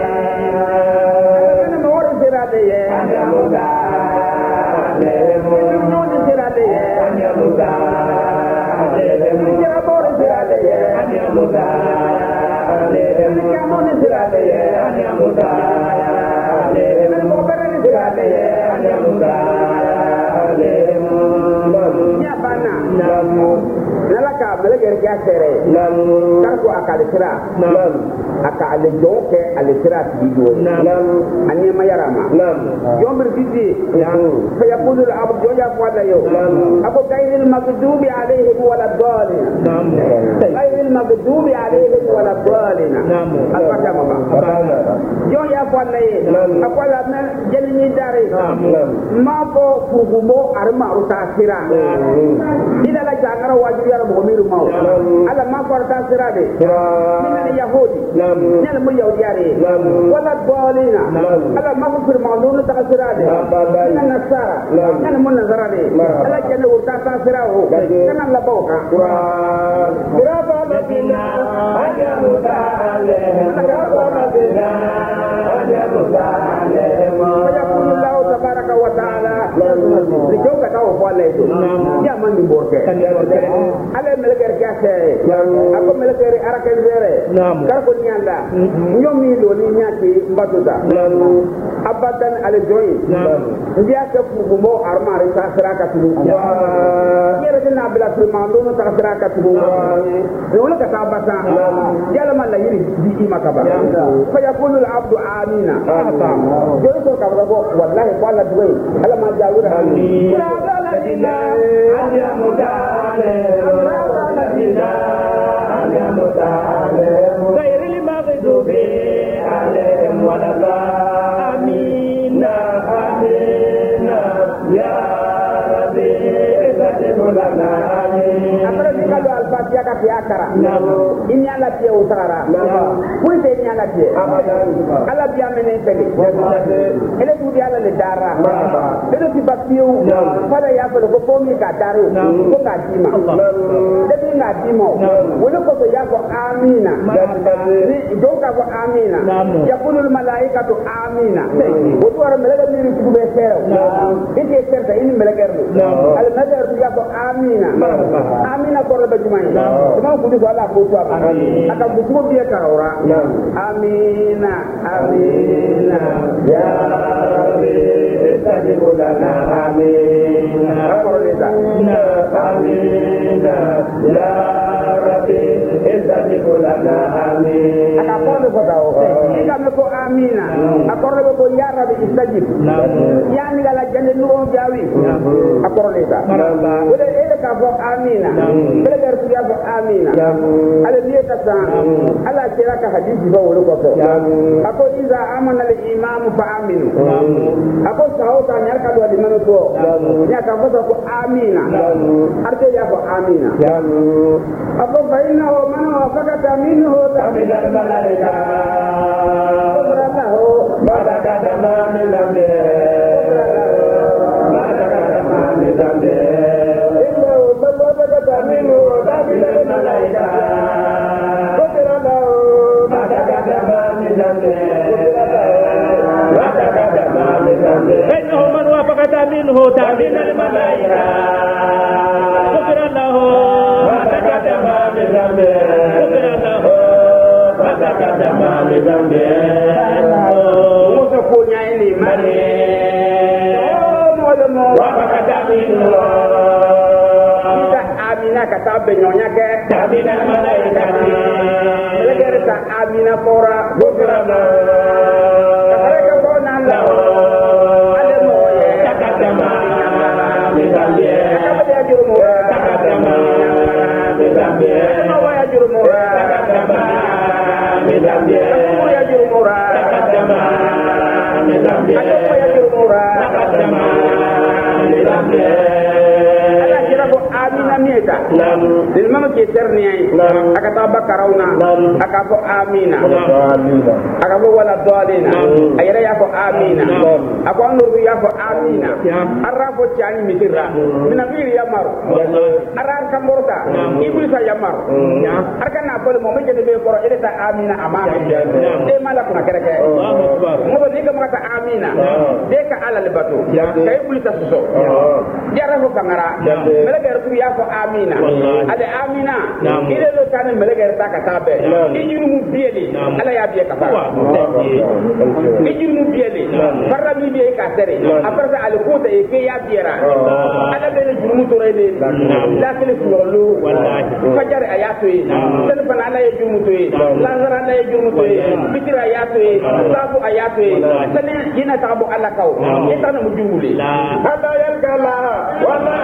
ana mo wor sira de ye ana muda le mo sira de ye ana muda le mo sira de ye ana muda le mo sira de ye ana muda le mo sira de ye ana muda le mo ya bana nalaka melagere kya sere tarko akale sira aka ale jonke ale sira bido ani mayarama yomber bizi fa yaqulu al-abd joya qala yo abu gayril maghdubi alayhim wala dhalin gayril maghdubi alayhim wala dhalin al-fata mama joya qala yo akwala na jelni dare ma ko fugumo arma utasira ila la jangara wajib ya mo miru maw ala ma farta sirade min yahudi nal mo yahudi wala dalina ala ma fir ma'lum ta sirade min nasara nal mo nazarade ala janna urta ta sirawo kana la boka biraba madina hanya mutale biraba madina hanya mutale ya Allah tabaraka wa taala dijoka o fa le do ya man ni borke ale melker ka se ako melker araka zere kar ko nyanda nyomi lo ni nyati mbatuda abadan ale joyi ndiya ka fu mo armare sa saraka tu yere dina bila mando no ta saraka tu wala ka tabata yala man la yiri di makaba fa yaqulu al abdu amina joyi ko ka ko wallahi wala duwe ala ma jawura amin ya mutale ya mutale غير المغضوب عليهم ولا الضالين آمين يا ربي استجب لنا آمين kalau al-Fatihah ka fiakara ini ala tie utara kuite ini ala tie ala biya menen tele ele tu dia ala le dara ele ti batiu pada ya ko ko pomi ka daru ko ka dima debi na dimo wala ko ya ko amina ni do ka ko amina yaqulul malaikatu amina o to ara mele ni ku be sero ite serta ini mele gerlu al nadar ya ko amina amina ko be jumai cuma kudu Allah ko to aka buku biya kaura amina amina ya rabbi istajib lana amina amina ya rabbi istajib lana amina aka kono ko dawo ika me ko amina akoro ko ya rabbi istajib yani gala jande no jawi akoro leta wala ele ka ko amina bele gar ku ya ko amina ala liye ka sa ala kira ka hadisi ba wala ko ako iza amana al imam fa aminu ako sawo ka nyar ka do di mano to ya ka ko amina arte ya ko amina ako baina ho man wafaqata minhu tamid al malaika subhanahu wa ta'ala min lambe من وافقت منه تعمين الملائكة غفر له ما تقدم من ذنبه غفر له ما تقدم من ذنبه musafunya ini mari وافقت منه kita amina kata benyonya ke تعمين الملائكة leger ta amina pora غفر له mereka ko nanda ale moye تقدم من ذنبه apa dia jurumu تقدم من ذنبه apa ya jurumu تقدم من ذنبه apa ya jurumu تقدم من ذنبه apa ya jurumu تقدم من ذنبه ala kira ko amina mieta dil mama ke terni ay aka ta bakarauna aka ko amina aka ko wala dalina ayra ya ko amina ako nuru ya ko amina arra ko tiani mitira mina bi ya maru arra kan borta iblisa ya maru arka na ko mo me be ko ila ta amina amana de malak na kereke Allahu akbar mo ni kam kata amina de ka ala le batu kay iblisa so jara ko kangara meleger tu ya ko amina ade amina ile lo tan meleger ta ka tabe ijiru mu bieli ala ya biye ka fara ijiru mu bieli farra mi biye ka tere aparta al quta e ke ya biera ala be jiru mu tore de la kele sulu wallahi fajar ayatu e telefon ala ya jiru mu toye lazara ala ya jiru mu toye bitira ayatu e sabu ayatu e sene yina tabu ala kaw etana mu jumuli hada yal kala wala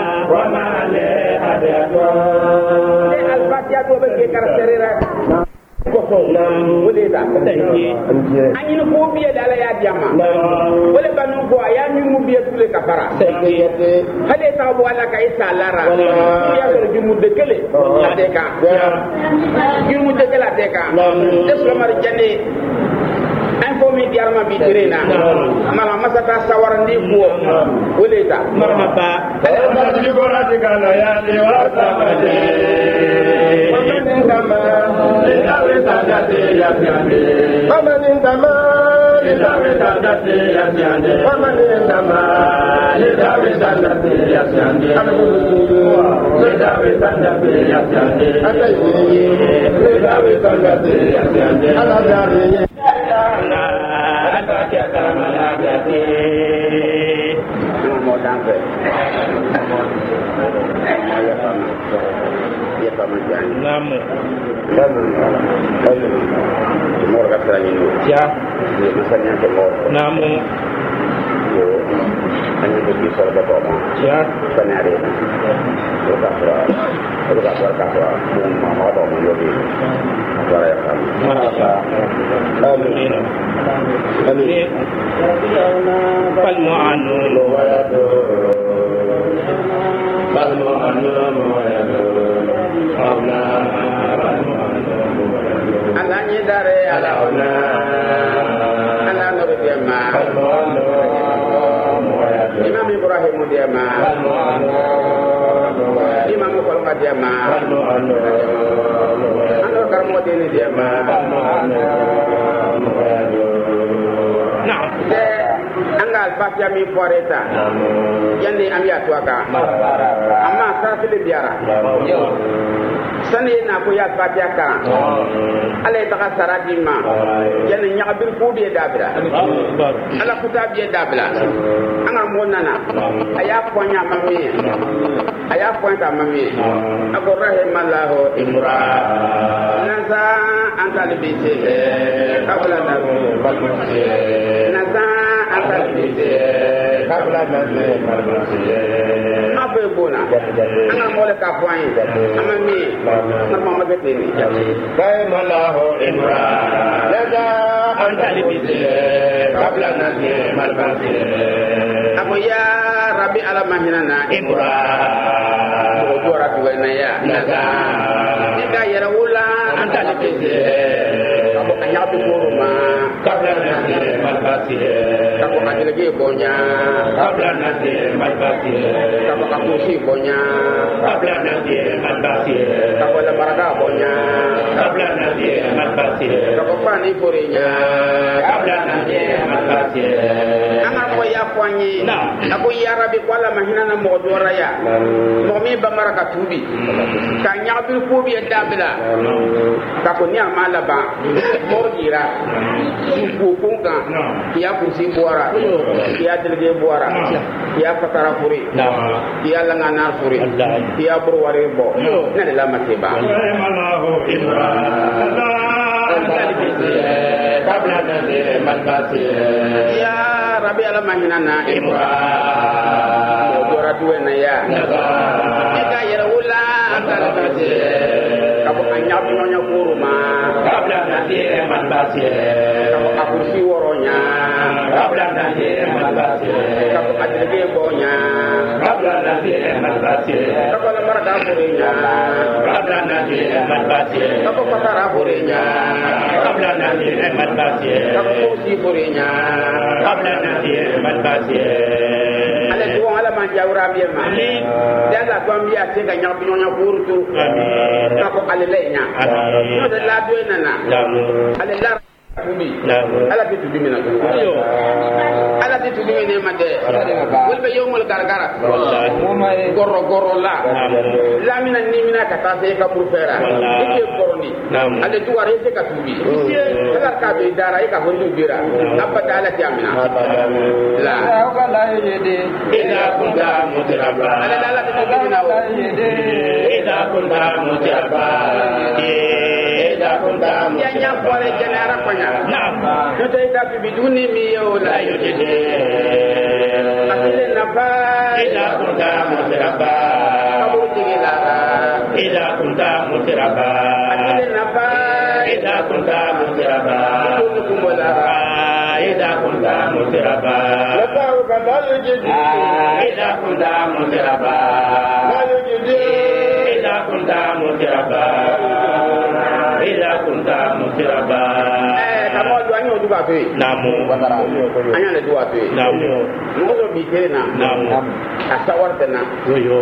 Al-Fatihah tu bagi karakter wole ta anyi no ko biye dala ya diama wole banu ko aya ni mu biye tule kafara hade ta bo ala ka isa lara ya so jumu de kele adeka jumu de kele adeka deslo mar jane info mi diarma bi terena mala masata sawarandi ko wole ta marhaba ala ni ko na de kana ya de wa sabade ومن انتمى لدعوة سادته يسيانه ومن انتمى لدعوة سادته يسيانه لدعوة سادته يسيانه لدعوة سادته يسيانه على ذلك Namu. Mor kata ini. Ya. Misalnya semua. Namu. Hanya bagi sahabat orang. Ya. Senari. Berkata. Mama atau menjadi. Walaupun. Marhaba. Amin. Amin. Palmu'anu. Alanya dari alauna, anak Nabi Diama, Imam Ibrahim Diama, Imam Muhammad Diama, Anwar Karmudin Diama. Nah, anggal pas yami foreta, yani amia tuaka, amma sarfili biara. Sani na ko ya fatiaka ala ta saradima yana nyabir ko be dabra ala kuta be dabla anga monana aya ponya mami aya pointa mami ako rahimallahu imra nasa antal bise kabla na balmasi nasa antal bise kabla na balmasi abe bona anga mole ka point amami nama betini rahimallahu imra nasa antal bise kabla na balmasi ako ya rabbi ala mahinana imra juara dua naya nasa jika yara ula anta lebih kamu hanya berumah kabla nanti malbasi kamu hanya lagi punya kabla nanti malbasi kamu si punya kabla nanti malbasi kamu lembaga punya kabla nanti malbasi kamu pani purinya kabla nanti malbasi anak ya puanyi aku ya rabbi kuala mahina mo juara ya momi bamaraka tubi ka nyabil ko bi dabila ka ko nya mala ba morgira ko kunga ya kursi buara ya delge buara ya patara puri ya langana puri ya burware bo na de la mateba Allahu ibra kabla nade malbasi ya rabbi ala mahinana ibra juara dua na ya jika yara ula antara basi kamu anyap nyonya kurma kabla nanti malbasi kamu akursi woronya kabla nanti malbasi kamu ajrege bonya kabla nanti malbasi kamu lembar dapurinya kabla nanti malbasi kamu patara purinya kabla nanti malbasi kamu kursi purinya kabla nanti malbasi ala tuwa ala manjawra biema dan la twambia tenga nyabinyonya kurtu kako alelenya no de la duena ale la tumi ala bitu dimina ko ala bitu dimina made wol be yomul gargara wallahi gorro la lamina ni mina kata se ka purfera ike koroni ale tuware se ka tubi ala ka be dara ka hondu bira abata ala tiamina la wala yede ila kunta mutiraba ala la bitu dimina ila kunta mutiraba ya nya pole jenara panya no te ta biduni mi yo la yede asile napa ila kunta mutiraba abu tigila ila kunta mutiraba asile napa إذا كنت مسرفا إذا كنت مسرفا لقاوك ذلك إذا كنت مسرفا إذا كنت مسرفا إذا كنت مسرفا kamu doanya udah bape namu anya le dua pe namu ngozo bitena namu asawar tena yo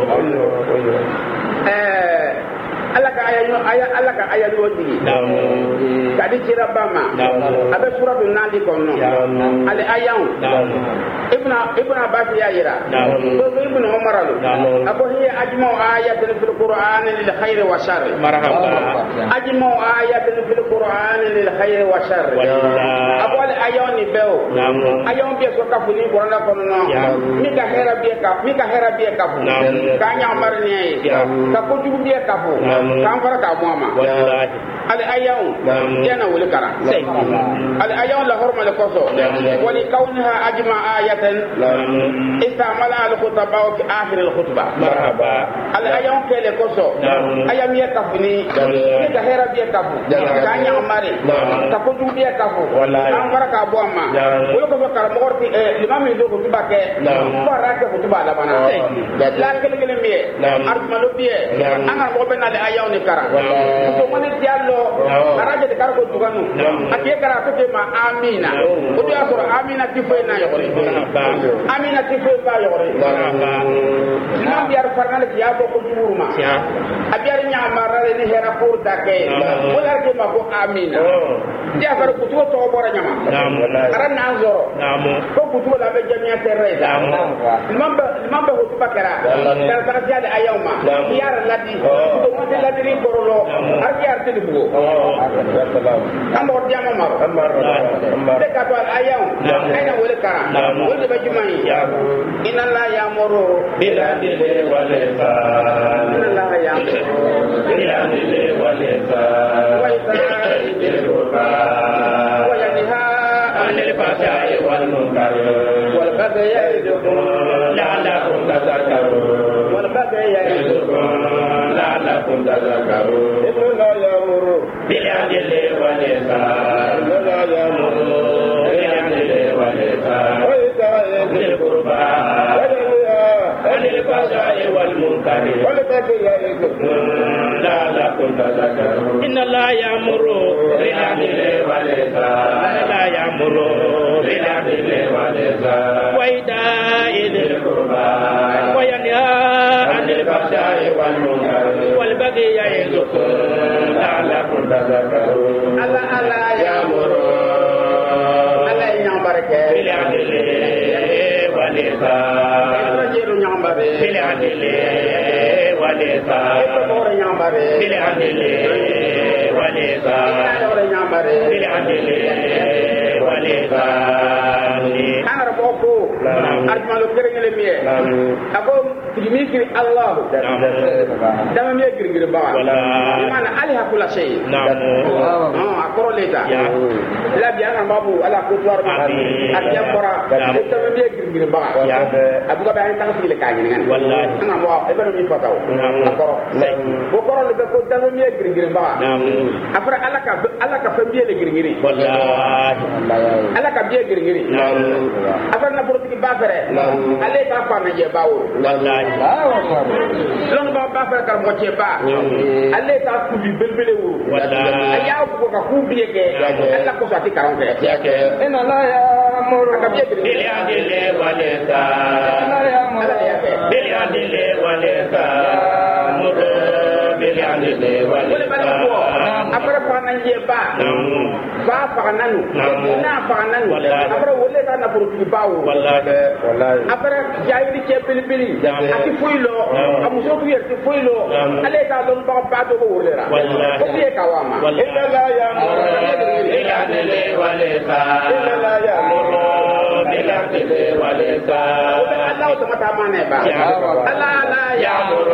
Allah ka aya do digi namu kadi cira bama abe suratul nali kono ale ayaw ibn abbas ya ira ibn umar abu hiya ajma'u ayatin fil qur'an lil khair wa shar marhaba ajma'u ayatin fil qur'an lil khair wa shar abu ale ayaw ni beo ayaw bi so ka funi qur'an kono no mi ka hera bi ka fu ka nya umar ni ka ko jubu bi ka fu kan fara ka muama wallahi al ayaw yana wuli kara al ayaw la horma le koso wali kaunha ajma ayatan istamala al khutba wa akhir al khutba marhaba al ayaw kele koso ayam ya kafni ni ka hera bi kafu ka nya mari ka ko du bi kafu kan fara ka muama wuli ko kara mo gorti limam mi do ko tibake ko rake khutba la bana la kele kele mi armalo bi anga mo ben al ayaw ni kara to mani diallo araje de kar ko duganu atiye kara ko ma amina o biya soro amina ti fay na yore amina ti fay ba yore imam biar farnal ki ya ko duruma abiyar nya marare ni hera pour take wala ke ma ko amina dia kar ko to bora nyama aran na zoro ko ko la be jamia terreza imam ba ho tubakara dal kara dia de ayawma yar ladi to mo de ladi borolo arki arte di bugo amor diamo mar de ka to ayaw ayna wala kara wala be jumai inna la ya'muru bil adli wal ihsan inna la ya'muru bil adli wal ihsan wa ita'i bil qurba wa yanha 'anil fahsha'i wal munkar wal baghi ya'idukum la'allakum tadhakkarun wal baghi ya'idukum la'allakum tadhakkarun inna la ya'muru bil adli wal ihsan la ya'muru bil adli wal ihsan wa ita'i bil qurba wa yanha 'anil fahsha'i wal munkar wal baghi ya'idukum la'allakum tadhakkarun inna la ya'muru bil adli wal ihsan la ya'muru bil adli wal ihsan wa ita'i dhil qurba wa yanha 'anil fahsha'i wal munkar wal baghi ya'idukum la'allakum tadhakkarun ala ya'muru ala nyambarake bil adli wal ihsan rajiru nyambare bil adli wal ihsan ora nyambare bil adli wal ihsan ora nyambare bil adli wal ihsan anar boko armalo kerengele miye abo timikiri allah dama miye girgir ba mana ali hakula shay akoro leta la biya babu ala kutwar ma akiya bora dama miye girgir ba abu ga bayan tan fili ka ngene wallahi ana mo ibanu mi fataw akoro bo koro le ko dama miye girgir ba afra alaka fa miye le girgiri wallahi alaka biye girgiri afra na politique ba fere ale ka fa na je bawo wallahi lon ba fere kar mo je ba ale ka ku bi belbele wo wallahi aya ko ka ku biye ke alla ko sa ti karon ke ina la ya muru ka biye bil adli wal ihsan la ya muru bil adli wal ihsan muru bil adli wal ihsan apara fa na je ba ba fa nanu na fa nanu apara wole ka na politique bawo wallahi apara jaayri ke bilbili ati fuilo amuso ku yerti fuilo ale ka don ba do ko wolera ko biye ka wama illa la ya bil adli wal ihsan illa la ya bil adli wal ihsan Allah ta mata mane ba Allah la ya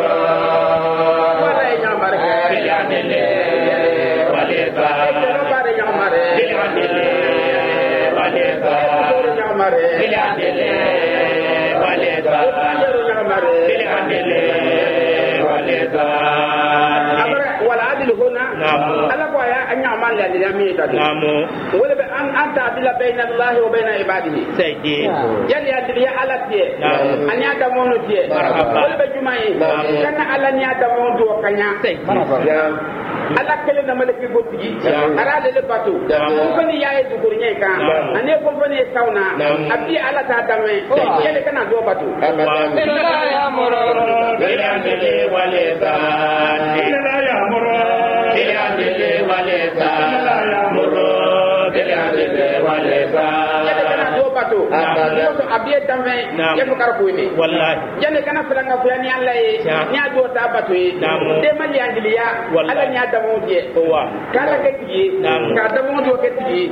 wala ya baraka bil adli wal ihsan bare ya mare bil adli wal ihsan ya mare bil adli wal ihsan ya mare bil adli wal ihsan abara wala adil huna ala ko ya anya amal la dinami ta namu wala be an anta bila bayna Allah wa bayna ibadihi sayyidi yalla ya diya ala tie anya da monu tie wala be jumai kana ala nya da monu to kanya ala kele na malaki gotigi ara le batu ko ni yae du kurnya ka ane ko ni sauna abi ala ta dame yele kana do batu la yamuru bil adli wal ihsan la yamuru bil adli wal ihsan la yamuru bil adli wal ihsan yele kana do batu ko abi dame yeko karako ni wallahi yele kana filanga fu yani alla e nya do ta batu e de mali andiliya ala nya da mo je wa kala ke ti ka da mo do ke ti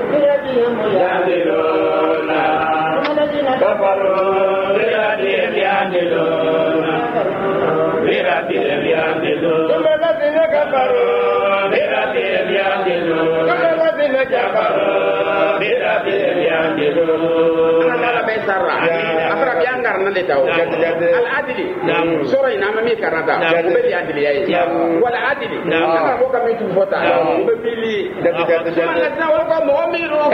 كفروا بربهم يعدلون بربهم يعدلون ثم الذين كفروا بربهم يعدلون ثم الذين كفروا بربهم يعدلون أنا بيسرع أفرا بيانغار نلتاو العدل سورة إنما مي كرنتا وبدي عدل يا ولا عدل أنا بوكا مي تفوتا وبدي ثم الذين ولكم مؤمنون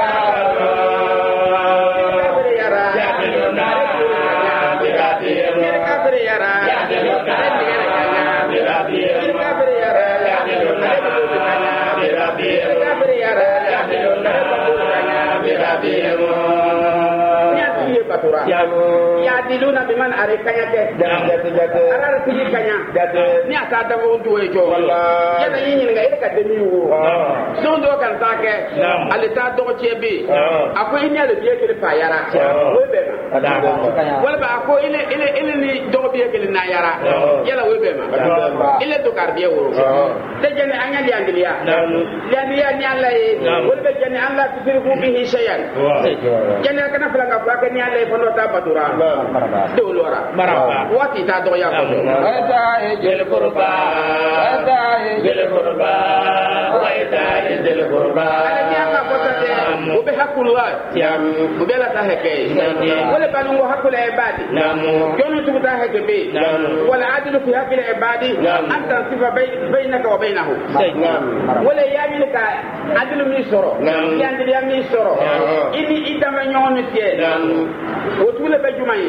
yadiluna biman are kanya ke ara tiji kanya ni ata da mo do e jo yana yin nga ira ka de mi wo so do kan ta ke ale ta do chebe akwai ni ale biye ke fa yara we be ma wala ba ko ile ni do biye ke na yara yala we be ma ile do kar biye wo de jene anya li andiliya ni alla e wala be jene alla tusrifu bihi shay'an jene kana fala ka fa ke ni alla e fono ta batura دولورا مرحبا واتي تا دو يا كو اتا جل قربا اتا جل قربا وايتا جل قربا انا يا ما كوتاتي وبحق الله وبلا تهكي ولا بانو حق العباد جونو تبتا هكبي ولا عدل في حق العباد ان تصف بينك وبينهم ولا يامنك عدل ميسرو ياندي يا ميسرو اني ادما نيونتي وتولى بجمعي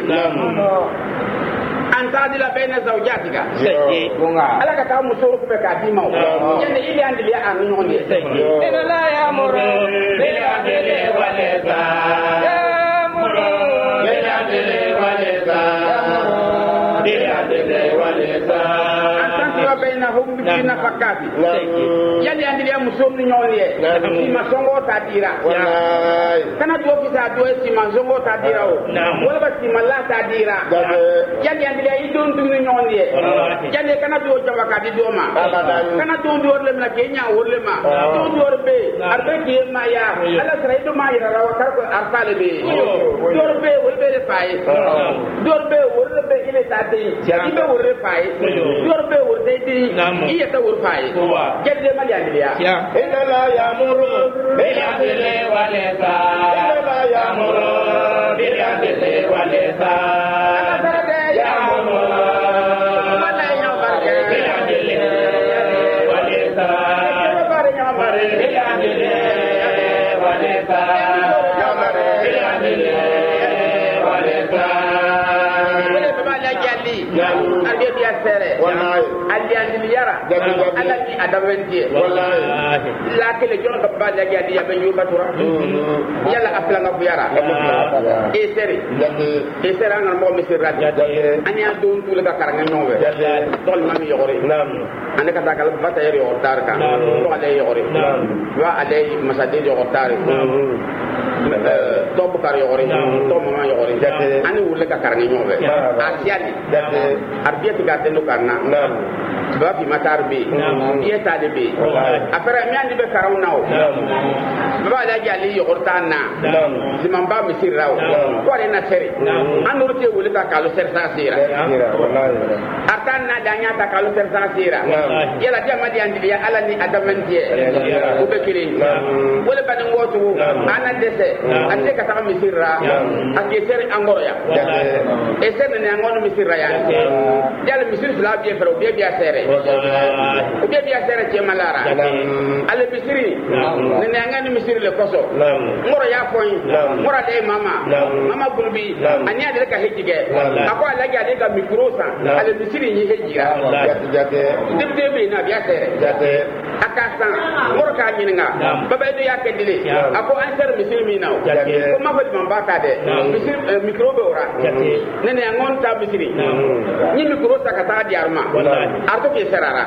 أن تعدل بين زوجاتك ألا كتاب مسورك بكاتيما يعني إلي عند لي أمنوني إن لا يأمر بالعدل والإحسان يأمر بالعدل والإحسان بالعدل والإحسان أن تنصب بينهم بنفقات يعني عند لي مسوم نيوني سيما سونغو تاديرا kana do kita do sima zongo tadira o wala ba sima la tadira yani andi ya idon dum nyonde yani kana do jaba ka di do ma kana do le na kenya wolle ma do be arbe ki ma ya ala sra do ma ira rawa kar ko arsale be do be wolle le fay do be wolle be ile tati ibe wolle fay do be wolle di iya ta wolle fay jelde ma ya andi ya inna la ya'muru bil adli wal ihsan لا يأمر بالعدل والإحسان يأمر بالعدل والإحسان بالعدل to bukar yori to mama yori ani wulle ka karni nyobe asiali arbiya tiga tendo karna ba fi matarbi biya talibi afara mi andi be karawnawo ba la jali yortana ziman ba misirawo ko le na seri anuru te wulle ka kalu ser sa sira artanna danya ta kalu ser sa sira yala jama di andi ya ala ni adamantie ko be kiri wala badan wotu ana dese ate ka ta misira ake seri angoroya e sen ne angono misira ya yala misir la biya fero biya sere o be biya sere je malara ale misiri ne ngani misiri le koso ngoro ya foyi ngoro de mama gulbi anya de ka hejige ako ala ga de ka micro sa ale misiri ni hejira de be na biya sere akasa ngoro ka nyinga baba do ya kendile ako an sere misiri mi naw ko ma fa man baka de misiri micro be ora ne ngon ta misiri ni micro sa ka ta di arma arto ke serara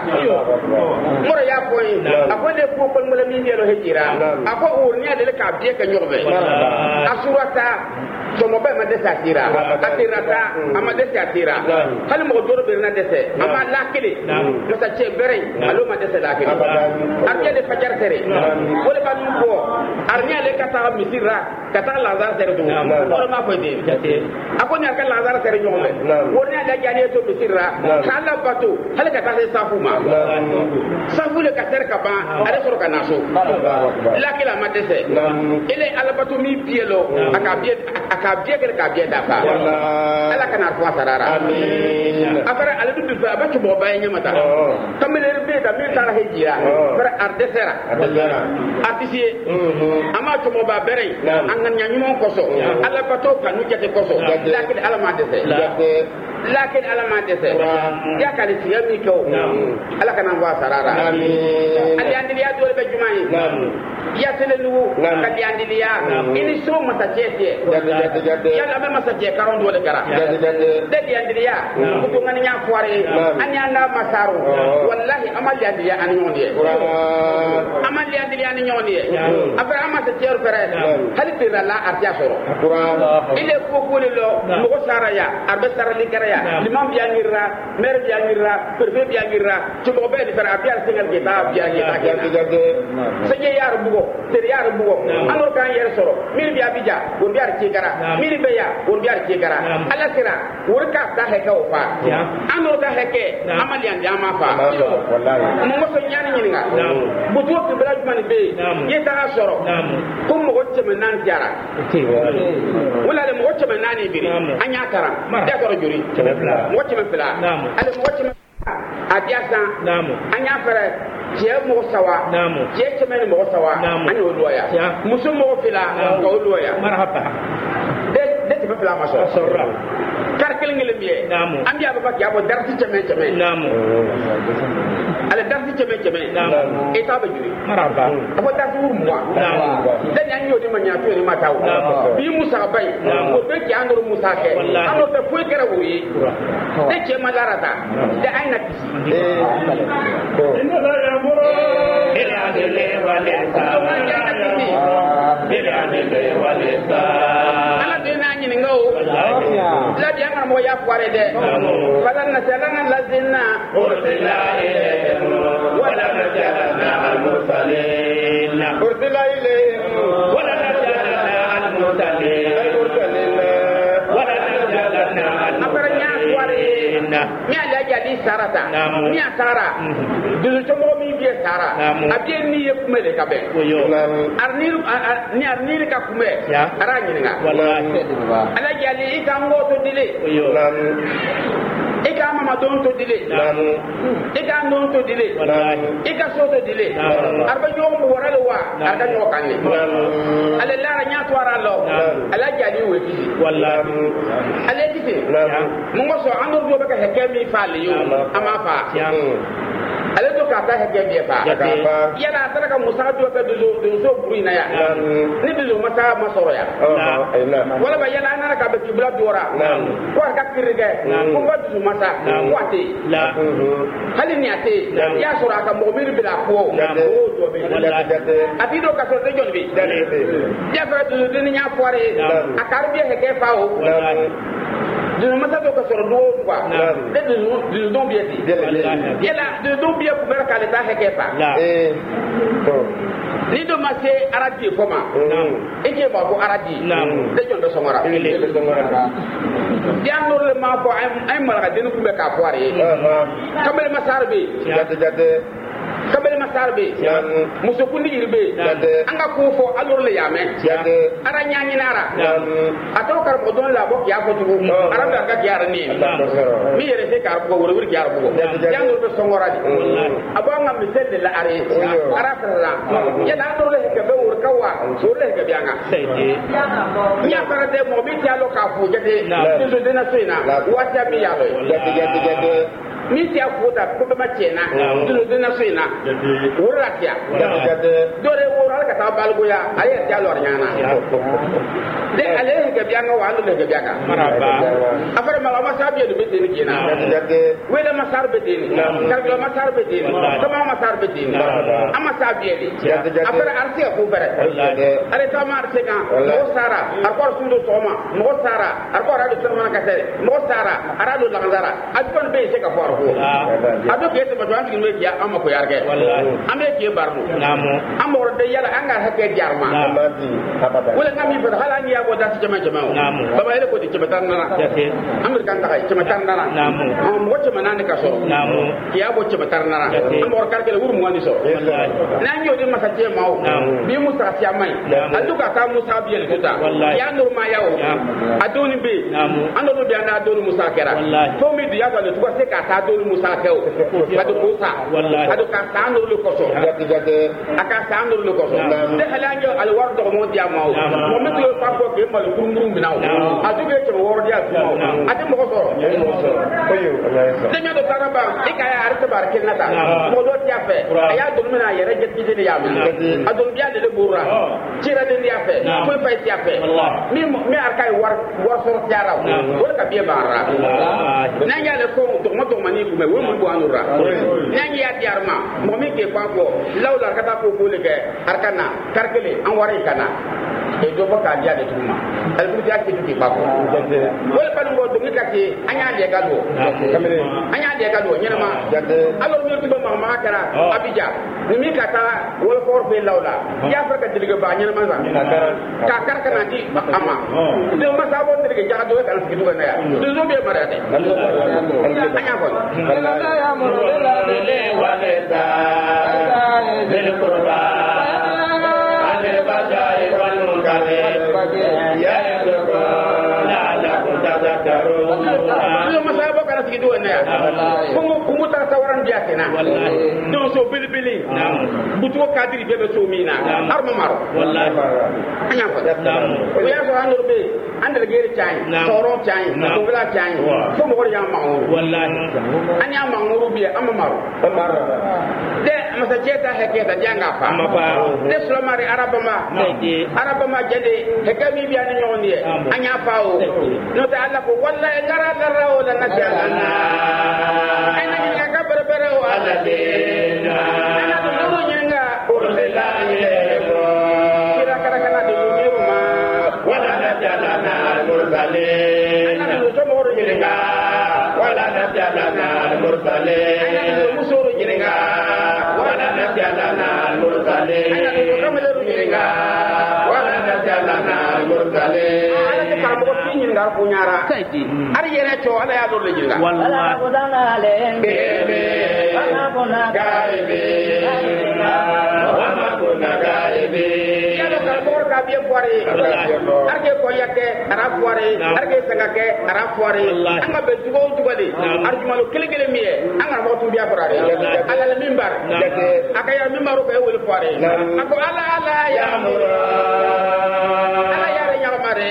moro ya koy ako de ko ko mo le mi ngelo hejira ako urnya de ka biye ka nyorbe asurata so mo be ma de satira atirata ama de satira hal mo doro be na de se ama lakile no sa che bere alo ma de se lakile arnya de fajar sere wala ba dum ko arnya le ka ta misira ka ta lazar sere dum wala ma ko de ako nya ka lazar sere nyole wona da jani to misira kala bato hal ka ta se safu ma safu le ka sere ka ba ale soro ka naso lakila ma de se ele ala bato mi pielo aka biye ka biye da fa ala kana fa sarara amin afara ala du fa ba tubo ba nya mata kamele be da mi tara hejira fara arde sera artisier ama tubo ba bere angan nya nyumo koso ala bato kanu jate koso lakin ala ma de se lakin ala ma de se ya ka ni tiyami ko ala kana fa sarara amin ali andi ya dole be jumai ya tele nu ka di andi ya ini so mata jete ya la be masaje karon dole gara de di andiriya ko ngani nya foare anya na masaru wallahi amal ya andiriya an nyoni amal ya andiriya an nyoni afra amata jeer fere hal tira la arja soro ile ko ko le lo mo sara ya arbe sara li gara ya limam biya ngirra mer biya ngirra perbe biya ngirra ci mo be di fere abiya singal ke ta biya ke sege yar bugo ter yar bugo anor kan yer soro mir biya bija won biya ci gara mir be ya won biya ci gara ala sira wurka da heke o fa anor da heke amali an jama fa wallahi mo so nyani nyinga butu ko bela man be ye ta soro ko mo wacce men nan tiara wala le mo wacce men nan biri anya tara da soro juri mo wacce men fila ale mo wacce men adiasa anya fere je mo sawa je kemen mo sawa ani o loya musu mo fila ko loya marhaba de te fila ma so karkel ngel biye am ya baba ya bo darti cheme namu ala darti cheme eta ba juri maraba ko darti wur mo dan yan yodi ma nyaatu ni mataw bi musa bay ko be ki andoro musa ke ando te fu kera wuyi de ke malarata de ayna kisi inna la yamuru ila adli wa lisa ila adli wa lisa ala de na nyi ngo la biya ngam mo ya kware de fadan na salana lazina ursila ilayhim wa la najalna al mursalin ursila ilayhim wa la najalna al mursalin wa la najalna al aparanya kware mi ala jadi sarata mi asara dulu tomo mi bi sara abie ni yekmele kabe arnir ka kume aranya nga wallahi ala jali ikango to dile ika mama don to dile ika non to dile ika so to dile arba yom waralo wa arda no kanne ala lara nya to aralo ala jali we kisi wallahi ala kisi mungo so andor do baka hekemi fali yo ama fa ale to ka ta hege bi fa yana tara ka musa do ka duzo burina ya ni duzo mata masoro ya wala ba yana na ka be kibla dora ko ka kirige ko ba duzo mata wate la hali ni ate ya sura ka mo bir bila ko do be ati do ka so de jonbi ya fa duzo ni nya foare akar bi hege fa o de mata do ka so do kwa de duzo do bi ati yela do bi ku mer ka le ta heke pa ni do ma se aradi ko ma eke ba ko aradi de jon do songora dia no le ma ko ay mara de ku be ka foare kamel masar bi jate kamel masarbe muso kundi yirbe anga ko fo alor le yame ara nyaani nara ato kar ko don la bok ya ko tugo ara da ka yar ni mi yere se kar ko wuri yar ko jango to songora di abanga mi selde la are ara kala ya da do le ke be wur kawa so le ke bianga nya para de mo mi tialo ka fu jete so de na suina wata mi ya lo jete mi tia futa ko be ma chena so de na suina wura tia dore wura ka ta balgo ya aye tialo nyana de ale ke bianga wa ando le ke bianga maraba afare ma ma sabi de be ni kina wele ma sarbe de ni karbi ma sarbe de ni kama ma sarbe de ni ama sabi de afare arti ko bare ale ta ma arti kan mo sara akor sundo toma mo sara akor adu sama ka tere mo sara aradu langara adon be se ka for ko adu ke se ma tan ni me ya ama ko yarge ame ke barno amo de yala anga hakke jarma wala ngami fa hala ni ko da ci jama baba ele ko di ci tan na amerikan ta ci tan na am wo ci manane ka so ya bo ci tan na am wor kar ke wur mo ni so na nyo di masa ci maw bi musa ci amai aduka ka musa bi el tuta ya nur ma yawo adoni be ando do bi anda adoni musa kera to mi di ya ko le to se ka ta adoni musa kew adu ko sa adu ka ta nur lu ko so aka ta nur lu ko so de hala nyo al war do mo di amaw mo mi to fa ko ke mal kurungurung binaw aduke to wor dia tumaw ade mo ko so de do taraba ikaya arta barke nata mo do dia fe aya do mina yere jet bidini ya mi adon biya de burra cira de dia fe ko fay dia fe mi arkay war so tiaraw wor ka biya barra na ya le ko to mani ku me wo mo bu anura na ya diarma mo mi ke kwa ko lawla ka ta ko le ke arkana karkele an wari kana e do fa ka dia de tuma al bu dia ke ti ba ko wol pa ngo do ngika ke anya de gado nyina ma alors mi to ba ma kara abija ni mi ka ta wol for be lawla ya fa ka diga ba nyina ma ka kar kana di ama de ma sa bo diga ja do ka ki do na ya do zo be mara de anya ko la ya mo la le wa le da bil qurba ale ba jai wa ya masaba kana tigidu na kungu tar tawaran biya kena do so bilbili butu kadiri bebe so mina arma maro wallahi anya ko ya so andur be andal gere chai toro chai to bela chai ko mo ya mawo wallahi anya mawo bi amma maro de masa jeta heketa janga fa de solomari arabama jade hekami bi an nyoni anya faawo no ta alla ko wallahi ngara dara wala najalana ana ni ka berbere wala dina ana do no nyanga urla ilego kira kara kana do nyuma wala najalana mursalin ana do mo ro nyanga wala najalana mursalin ana do musoro nyanga wala najalana mursalin ana do kamelo nyanga wala najalana mursalin karbo tinyin ngar punyara ari yene to ala ya do le jinga wallahi bodana le bebe ana bona gaibe ana bona gaibe ya do karbo ka biye kwari arke ko yake ara kwari arke sanga ke ara kwari anga be dugo dugale arjumalo kele miye anga mo tumbiya kwari ala le mimbar akaya mimbaru be wol kwari ako ala ya mura ala ya re nyamare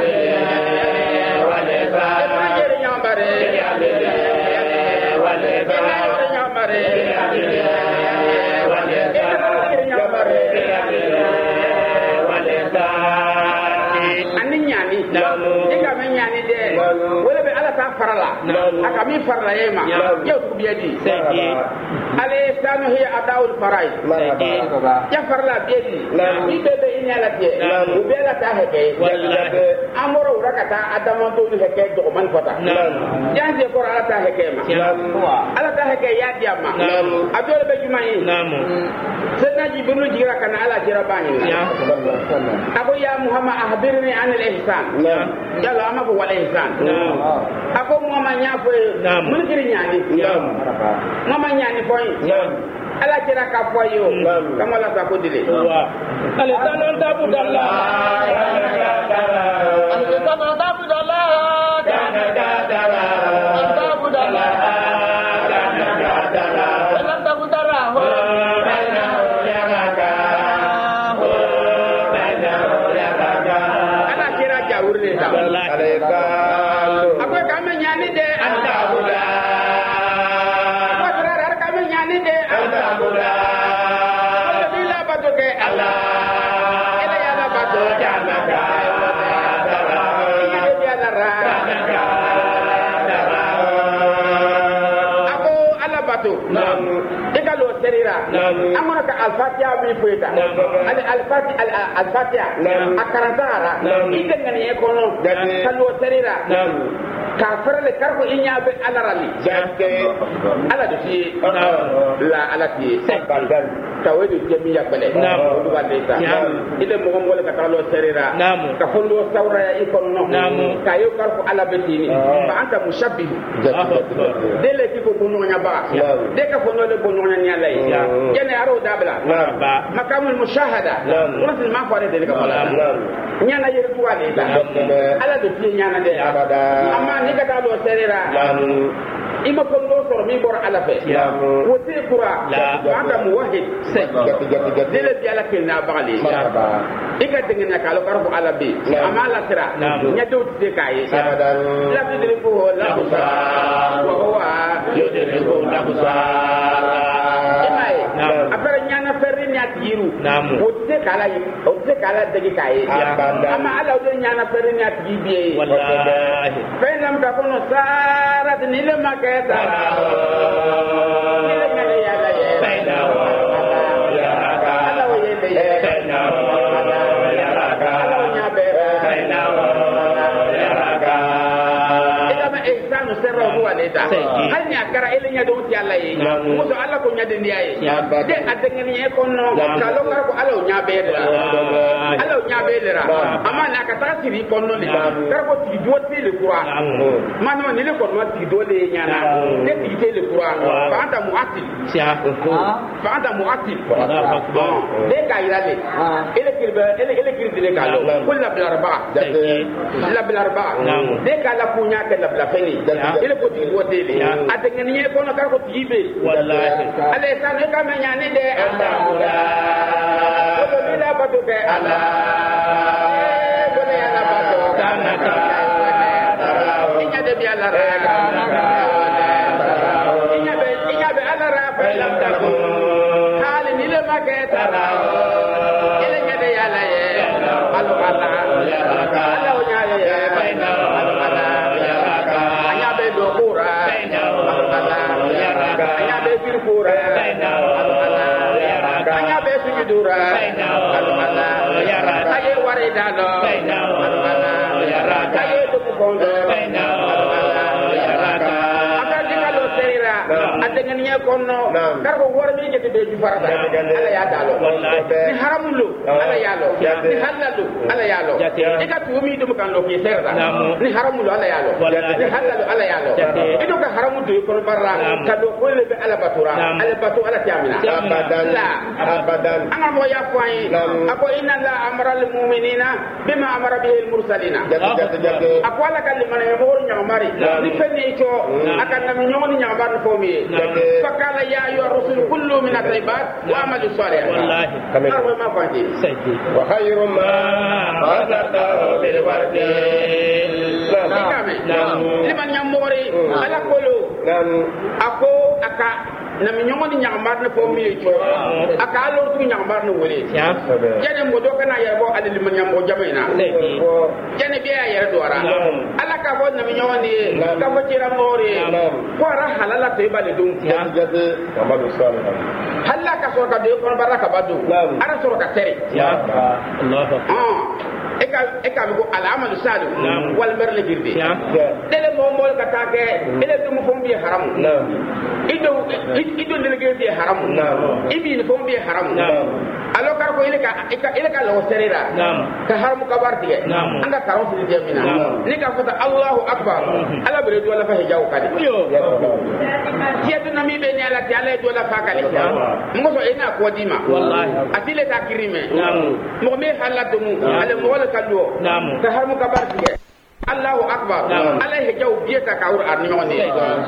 wala be ala ta farala aka mi farla yema yow ko biedi ale sanu hiya adaul farai ya farla biedi mi bebe inyala tie u bela ta heke amoro rakata adama to ni heke do man fata janje ko ala ta heke ma ala ta heke ya diama adole be jumai sedna jibril jira kana ala jira bani ako ya muhammad ahbirni an al ihsan yalla ama ko wal ihsan ako muhammad nya ko mun kiri nyani mama nyani point ala kira ka fɔ ye o kama la sa ko dile ale tanon tabu dalla ale tanon tabu dalla kana dalla tabu dalla kana tabu dalla ho bana ya raga ho bana ya raga ala kira jawurle da wallahi akwai kama nyani de anta buda akwai kama nyani de anta buda bila bato ke Allah ele ya la bato janaka ile dia la ra ako ala bato ikalo serira amana ka al-fatiha bi fuita al-fatiha akarantara idengani ekono kalo serira ka farale karko inya be alarali ala de fi la ala ti bandal tawedi jemi ya bele do baleta ile mo ngol ka talo serira ka fondo sawra ya ikono ka yo karko ala betini fa anta mushabbih dele ki ko bono nya ba de ka fondo le bono nya nya lay jene aro dabla makamul mushahada rasul ma fare de ka bala nya na yere tuwa de ala de fi nya na de abada amma ni ka talo serira ima kondo soro mi bor ala fe wote kura anda muwahhid dele bi ala kelna bagali ika dengena kalo karfu ala bi amala sira nya do de kai la bidri ko la busa wa huwa yudri ko la busa imai apere nya na ferri nya tiru wote kala degi kai ama ala do nya na ferri nya tibi wallahi fe lam ka kono sarat ni le maketa hal ni akara ele nya do ti alla yi muso alla ko nya de ndiaye de adengen ye kono kalo ngar ko alla nya be dira alla nya be dira ama na ka ta siri kono le kar ko ti do ti le qur'an man man ni le ko no ti do le nya na de ti te le qur'an fa anta mu'attil fa anta mu'attil de ka ira le ele kirbe le kalo kullu bil arba la bil arba de ka la kunya ke la feni ele ko ti do te le adengen ye kono kar ko ti be wallahi ale sa ne ka menya ne de Allah ko ni la bato ke Allah ko ne ala bato kana inya de bi ala ra inya be ala ra fa lam takun hal ni le maketa ra ele nya de ala ye alu ala ya raka ala nya ye baina alu ala ya raka anya be do kura baina alu ala ya raka anya be bir kura baina alu ala ya raka anya be sujudura baina alu ala ya raka aye wari dalo baina alu ala ya raka aye do kondo baina alu ala ya raka akadi kalo serira adengen nya konno kargo wor mi jete be ju farata ala ya dalo ni haramulu ala ya lo ni halalu ala ya lo ika tuumi dum kan lo ki serra ni haramulu ala ya lo ni halalu ala ya lo ido ka haramu do ko barra kado ko le be ala batura ala batu ala tiamina abadan anga mo ya fay ako inna la amara al mu'minina bima amara bihi al mursalina ako ala kan man e mo nya mari ni fenni to akan nam nyoni nya bar fo mi fakala ya ayu rasul kullu min at-tayyibat wa amalu salih wallahi kamar ma fati sayyidi wa khayru ma qadata bil wardi liman nyamori ala kolo ako aka na mi nyongoni nyambar na fo mi cho aka lo tu nyambar na wole jene mo do kana yabo ade liman nyambo jamaina jene biya yere do ara ala ka bo na mi nyongoni ka bo tira mori ko ra halala to ibale dum jade kamadu salih halla ka so ka de ko baraka badu ara so ka tere ya Allah eka mi ko al amal salih wal marle girde dele mo mol ka ta ke ele dum fo mi bi haram ido delege bi haram ibi ni fon bi haram alo kar ko ile ka law serira ka haram ka bartige anga karo fi jemina ni ka fota Allahu akbar ala bere do la fa hijaw kadi na mi be ni ala ti ala do la fa kali ngo so ina ko dima wallahi atile ta kirime mo me halatu mu ala mo wala kallo ka haram ka bartige Allahu akbar ala hijaw biyata ka qur'an ni ngoni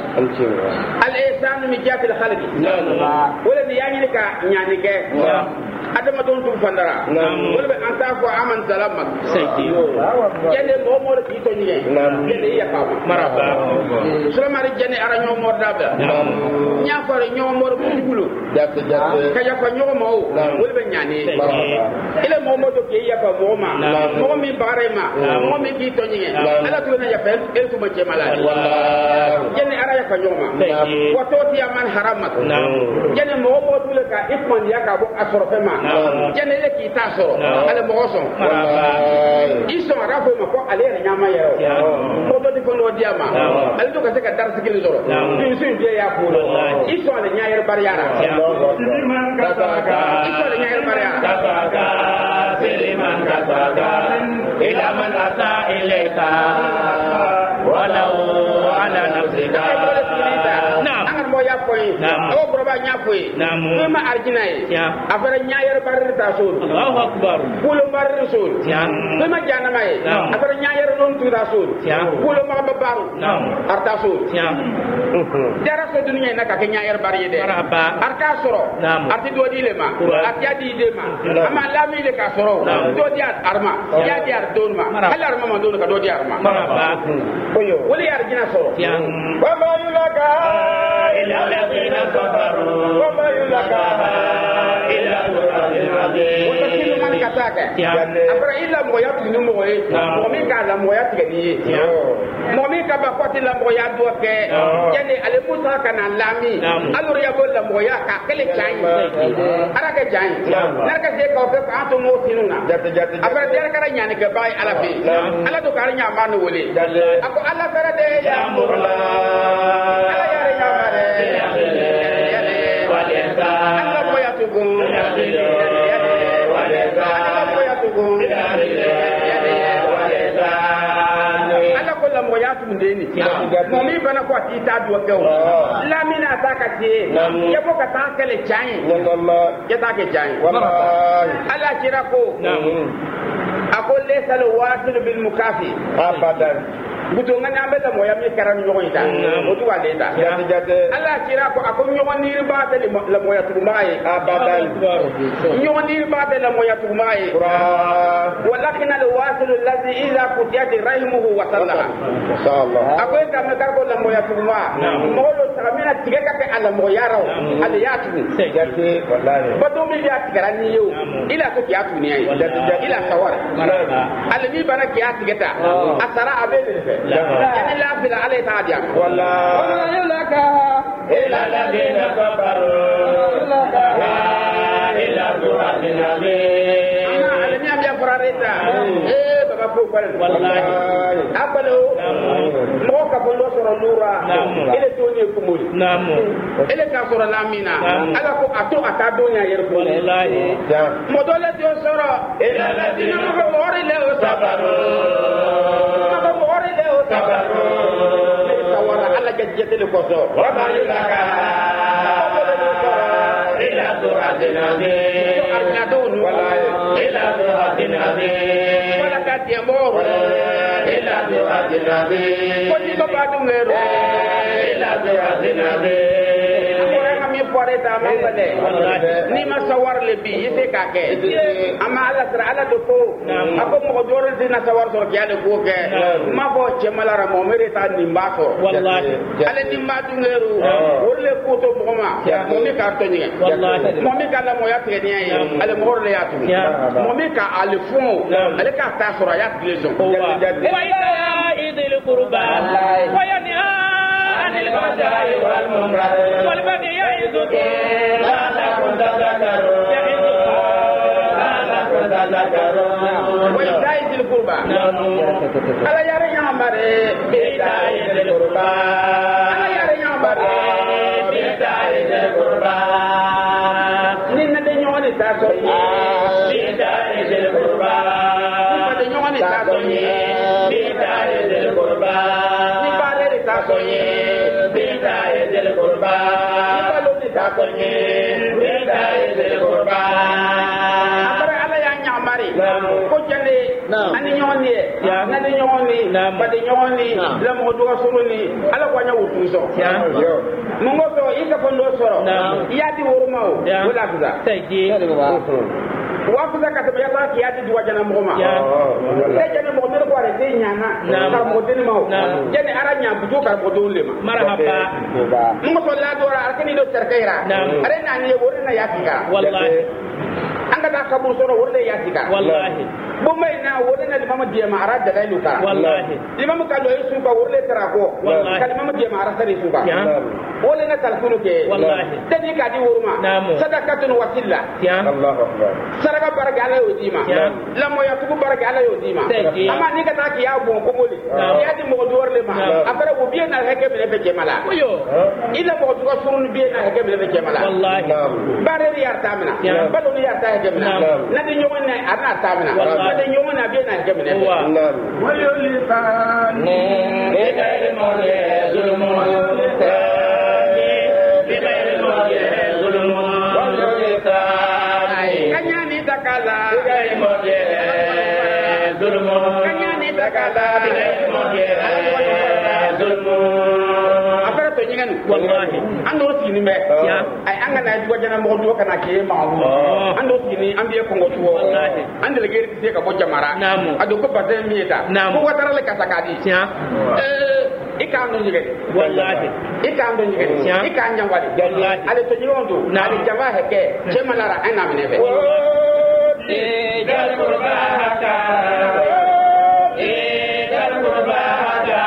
al ihsan mi jatil khalqi wala ni yani ka nyani ke adama don tum fandara wala be anta ko aman salamak sayti yende mo mo ki to ni yende ya ka maraba sulama ri jene ara ñoo mo dabla nya fare ñoo mo ko digulu ka ya ko ñoo mo wala be ñani ile mo mo do ki ya ka mo ma mo mi bare ma mo mi ki to ni ala to na ya fel el to ma je malade jene ara ya ka ñoo ma ko to ti man haramat jene mo mo dule ka ifman ya ka bo asoro fe ma jene le ki ta soro ale mo so iso arafo ma ko ale ne nyama yero ko to di ko no diama ale to ka se ka dar sikil soro ni sin je ya ko iso ale nyaayero bariara liman kasaka iso ale nyaayero bariara kasaka liman kasaka ila man asa ilayka walau ala nafsika mo ya koy o broba nya koy ma arjina yi afara nyaayar barir ta sul Allahu akbar bulo barir sul ma jana may afara nyaayar non tu ta sul bulo ma ba baru arta sul dara so dunya na ka nyaayar barir de arta soro arti do di le ma arti adi de ma ama lami le ka soro do di arma ya di ar don ma ala arma ma don ka do di arma oyo wali arjina soro wa ma yulaka إلا الذين كفروا وما يلقاها إلا ذو حظ عظيم وتكل من كتاك أفر إلا مغيات نموي مؤمن كلا مغيات غني مؤمن كبقات لا مغيات دوك يعني الموسى كان لامي ألو يقول لا مغيات كل جاي أراك جاي نرك زيك أو كيف أنتم موسينونا أفر ديار كرا يعني كباي على في على دو كارنيا ما نولي أكو الله فرده يا مولا Mami bana ko ti ta do ke o lamina ta ka ti ya ko ka ta kele chai ya ta ke chai ala kira ko akol laysa al wasil bil mukafi abadan buto ngana ambeta moya mi karam nyogo ita otu wale ita Allah kira ko akon nyogo ni ba ta la moya tu mai abadan nyogo ni ba ta la moya tu mai walakin al wasil alladhi idha qutiyat rahimuhu wa sallaha inshallah akoy kam ka ko la moya tu ma molo tamina tiga ka ala moya raw ala yatu sejate wallahi bato mi ya tigarani yo ila ko yatu ni ay ila sawar ala mi bana ki yatu geta asara abele يعني لا أفضل عليه تعدي والله لك إلا الذين كفروا إلا ذو حظ عظيم أنا علمي أبي أفراريتا إيه بابا فوق والله أقبلوا موقع بلو سورة نورا إلى توني كمول نعم إلى كسورة لامينا ألا كو أتو أتادونيا يركون والله مدولة يسورة إلا الذين كفروا إلا صبروا Sawara ala jajjate le koso wama yulaka ila suratin azim arnadun ila suratin azim wala kati amor ila suratin azim kodi babadu ngero ila suratin azim amore kami pore ta mambale ni ma sawar le bi yete kake ama ala tra ala do ko ako mo dore dina sawar so kyale ko ke ma bo chemalara mo mere ta nimba so wallahi ale nimba du ngeru wolle ko to mo ma mo mi ka to ni wallahi mo mi ka la mo ya tre ni ay ale mo le ya tu mo mi ka ale fon ale ka ta so ya lezo wa ila idil qurba wa yanha anil fahsai wal munkar wal baghi ya'idukum la takun tadhakkarun وإيتاء ذي القربى ألا يرى يعمر بإيتاء ذي القربى ألا يرى يعمر qurba ni na de nyoni ta so bi ta'idil qurba ni de nyoni ta so bi ta'idil qurba ni ba de ta so bi ta'idil qurba ni ba lo ni ta so bi ta'idil qurba abara ala ya nyamari ko jende ani nyoni na de nyoni ba de nyoni la mo do so ni ala ko nya wutu so mungo so ika fondo soro ya di woruma o wala kuza taji wa kuza ka tabe ya ba ki ya di duwa jana mo ma le jana mo do ko are de nyana ka mo de ma jene aranya bujo ka mo do le ma marhaba mungo so la do ra arkani do terkaira are na ni worina ya kika wallahi anga da ka mo soro worina ya kika wallahi bo mai na worina di mama de ma ara da dai luka wallahi di mama ka lo yesu ka worle tara ko kal mama de ma ara sare su ka wala na talfunu ke wallahi dani ka di woruma sadaqatun wasilla Allahu akbar saraka baraka ala yo dima la mo ya tuku baraka ala yo dima ama ni ka ta ki ya bon ko moli ya di mo do worle ma abara wo biye na heke be be jemala yo ila mo do surun biye na heke be be jemala wallahi bare ri ya tamina balo ni ya ta heke be na di nyoma na ana tamina na di nyoma na biye na heke be wa yo li ta ni ga ilmo le zulmu kanyani takala zulmu kanyani takala zulmu afara to nyinganu wallahi ando sini me ay anga na duwa jana mo do kana ke ma'ruf ando sini ambiye ko ngoto wallahi ande le geri te ka bo jamara ado ko bade mieta ko watara le kasakadi ikando nyige wallahi ikando nyige ikanya wali wallahi ale to nyondo na ale jama heke chemalara ana menebe dal qurba haka dal qurba haka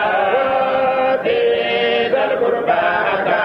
dal qurba haka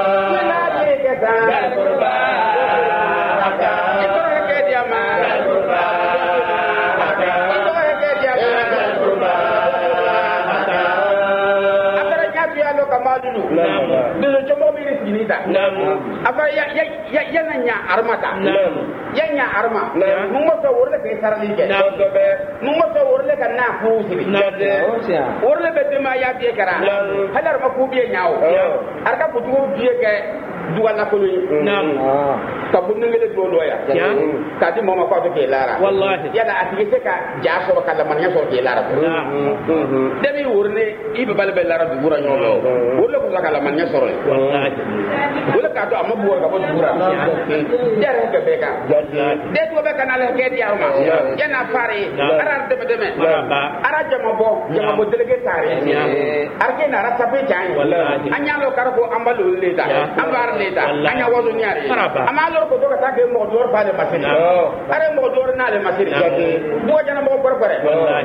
dal qurba haka ito heke diama dal qurba haka ito heke diama dal qurba haka abara nyatu ya lo kamadulu dulu chomo mi risginita abara ya nya armata ya nya arma mungo to worle ke sarali ke mungo to worle kan na fusiri worle be dema ya biye kara halar ma ku biye nyaaw arka butu biye ke duwa na kolo ka bunne ngele do loya ka di mama ko to ke lara wallahi ya da atike ka ja so kala man ya so ke lara demi worne ibe balbe lara du bura nyolo worle ko kala man ya so wallahi wala ka to amma buwa ka bo bura jare ke be ka de to be kana le ke di arma ya na fare ara deme ara jama bo delege tare arke na ra tape jani anya lo kar ko ambalo leta ambar leta anya wazo nyari ama lo ko to ka ke mo dor ba le masiri are mo dor na le masiri bo jana mo bor bare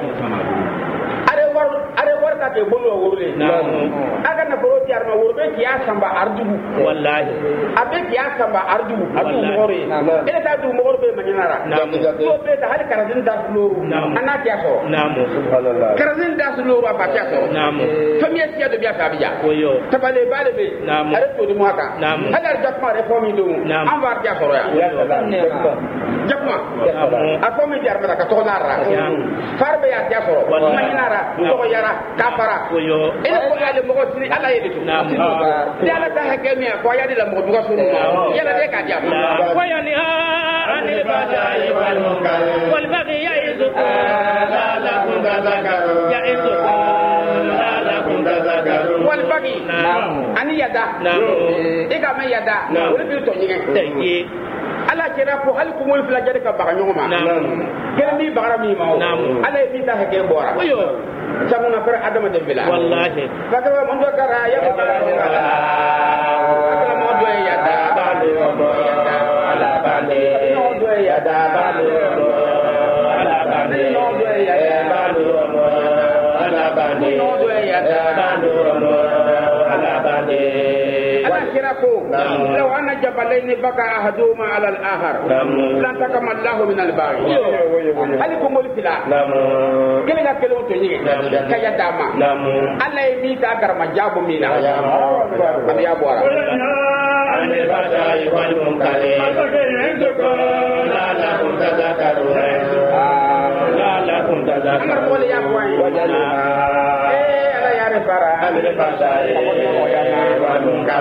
are war ka ke bolo worle aga na boro ti arma worbe ki asamba ardubu wallahi abe ki asamba ardubu adu more ina ta du more be manyara to be da hal karazin da loru ana ki aso subhanallah karazin da loru apa ki aso famiya ti do biya ka biya koyo tabale bale be are to di mo haka halar jakma reformi do an war ki aso ya jakma akomi di arma ka to lara farbe ya ki aso manyara to yara kafara ina ko ale mo sini ala yede to ala ta hakemi ko ya dila mo duga sunu yala de ka jam wa yani anil badai wal munkar wal baghi ya'izukum la lakum tadhakkarun ya'izukum la lakum tadhakkarun wal baghi ani yada ega me yada wala bi to nyige tayi ala kira ko hal ko mol fla jade ka baga nyoma kene mi bagara mi mawo ala yi ta hake bora samuna per adama de bila wallahi faga mon do kara ya ko akala mo do ya da bale ala bale no do ya da bale ala bale no do ya da bale ala bale no do ya da bale ala bale ala kirako law anna jabalaini baka ahaduma ala al-akhar lan takama Allah min al-baghi hal ko mol fila kele ga kele to nyige kaya dama Allah yi ta garma jabu mina am ya bora عن الفحشاء والمنكر لعلكم تذكرون لعلكم تذكرون عن الفحشاء والمنكر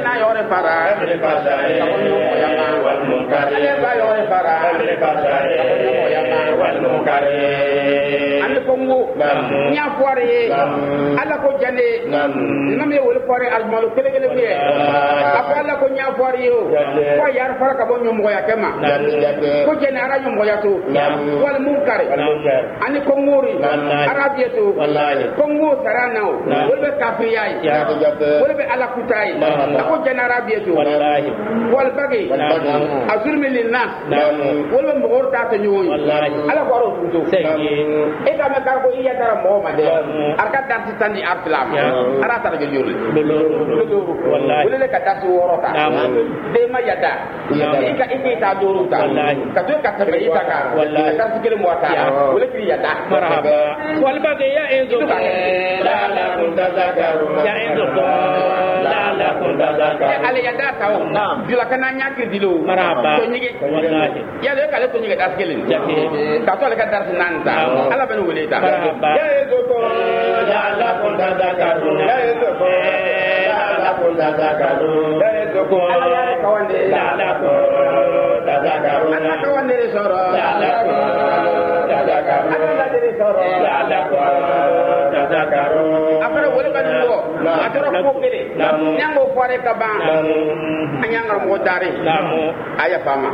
ande kongo nya foire ala ko jande ngam ye wol foire almalu kele kele biye ala ko nya foire yo ko yar fara ka bon nyum goya kema ko jene ara nyum goya to wal munkar ande kongori arabiyatu kongo saranao wol be kafriyai wol be ala kutai ko jene arabiyatu wal bagi azulmi lin nas wol be mugor ta to nyoy ala ko ro to e ka me ka ko iya dara mo ma de arka dar ci tandi artilam ara ta ga yurli wallahi wala ka ta su worota de ma yada e ka ta doru ta ka to ka ta be ita ka wallahi ka su kele mo ta wala ki yada marhaba wal ba ya enzo ka la la kun tazakaru ya enzo la la kun tazakaru ale yada ta o bila kana nya ki dilo marhaba to nyige wallahi ya le ka le to nyige das kele ka to le ka dar nan ta ala ben wele ta ya enzo ko la la kun tazakaru ya enzo ko la la kun tazakaru ya enzo ko ala ka wande la la ko tazakaru ala ka wande soro la la ko tazakaru ala de soro la la ko tazakaru apara wole kan ngo atoro ko kele nyango foare ka ba anyanga mo dare aya fama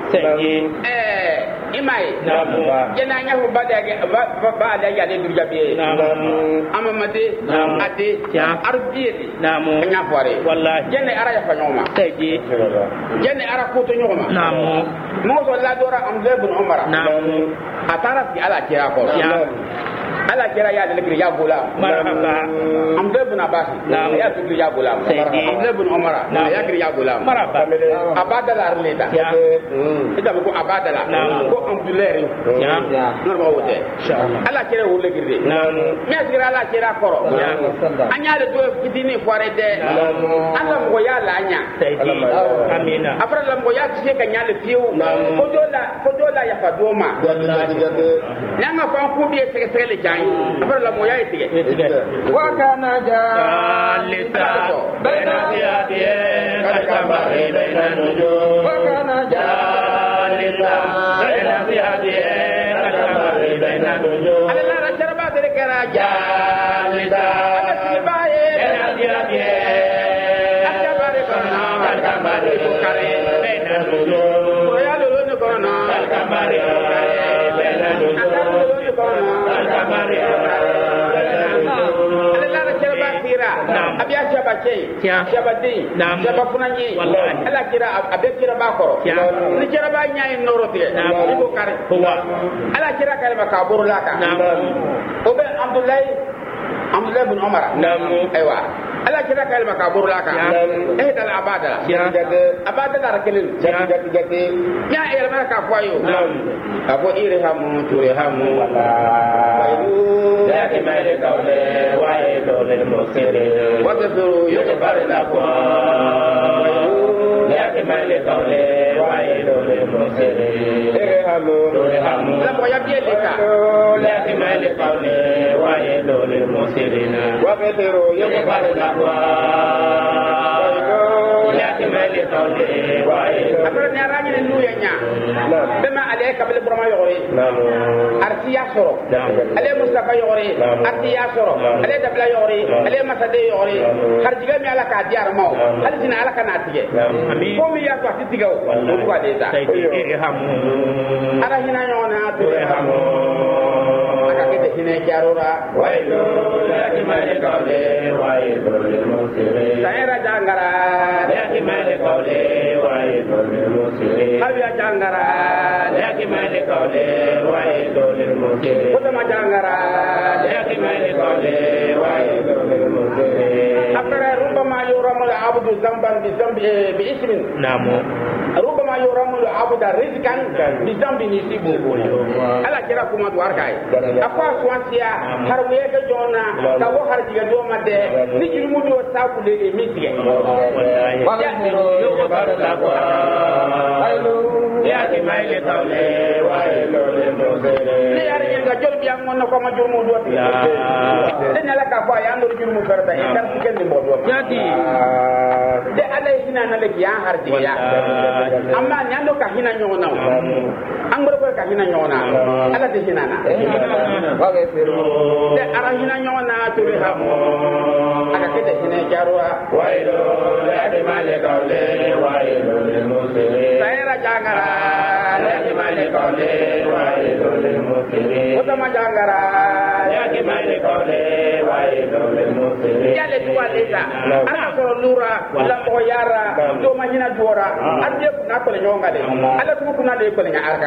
imai jena nya ho bada ba da ya de durja be amamade ade arbiye nya foare wallahi jena ara ya fanyoma teji jena ara ko to nyoma mo so la dora am lebun umara atara fi ala kira ko ala kira ya de ya bola marhaba am lebun abasi ya fikri ya bola am lebun umara ya kiri ya bola marhaba abadala arleta ida ko abadala ko ambulere norma wote ala kira wo legirde nya kira ala kira koro anya de to fitini foare de ala mo ya la anya amina afra la mo ya tike ka nya le fiu ko dola ya fadoma nyanga fa ko bi tike tike le jai afra la mo ya tike wa kana jalisa baina ziyadiye kalkamari baina nujum wa kana jalisa baina ziyadiye kalkamari baina nujum ala la jarba de kara jalisa ala sibaye baina ziyadiye kalkamari kalkamari baina nujum ya lo ne kono kalkamari baina nujum kalkamari abia chaba chei chaba di chaba kunanyi ala kira abe kira ba koro ni kira ba nyai norote ni ko kare ala kira kare ba kaburu laka obe abdullah bin umar aywa ala kira kare ba kaburu laka dal abada rakelin jadi ya elma ka foyo abo irhamu turhamu ya kimale kaule wa idole musire wa tadru yukbar lakum ya kimale kaule wa idole musire irhamu turhamu la boya bieleka ya kimale kaule wa idole musirina wa tadru yukbar lakum ya kimale kaule wa idole apre ne arani nu yanya bema ale kabele broma yore artiya soro ale mustafa yore artiya soro ale dabla yore ale masade yore harjiga mi ala ka diar maw hal dina ala kana tige ko mi ya ko tiga o ko ade ta ara hina yona to aka kete hine jarura wailu la kimale kawle wailu lil muslimin sayra jangara la kimale kawle wailu lil muslimin habya jangara la kimale kawle wailu lil muslimin kutama jangara la kimale kawle wailu lil muslimin akara rubama yuramul abdu zamban bi zambi bi ismin namu rubama ma yuramul abuda rizqan bi zambi ni sibu ala kira kuma duar kai akwa swantia har we ga jona ka wo har diga do ma de ni jirmu do ta ku le emisiye ya ti mai le tawle wa lo le mo le ari ga jol bi am no ko ma jurmu do den ala ka fa ya no jurmu karta e kar ku ken mo do ya di de ala hina na le ya har diga amma nyando ka hina nyona an ngoro ko ka hina nyona ala de hina na wa ge fero de ara hina nyona to be ha mo aka ke de hina jarwa wa ilo la de male ka le wa ilo le mo se sayra jangara la de male ka le wa ilo le mo se utama jangara ya de male ka le wa ilo le mo se ya le tuwa leza ana ko lura la ko yara do ma hina dora ande na ko le nyonga de ala tu kuna de ko le nyarka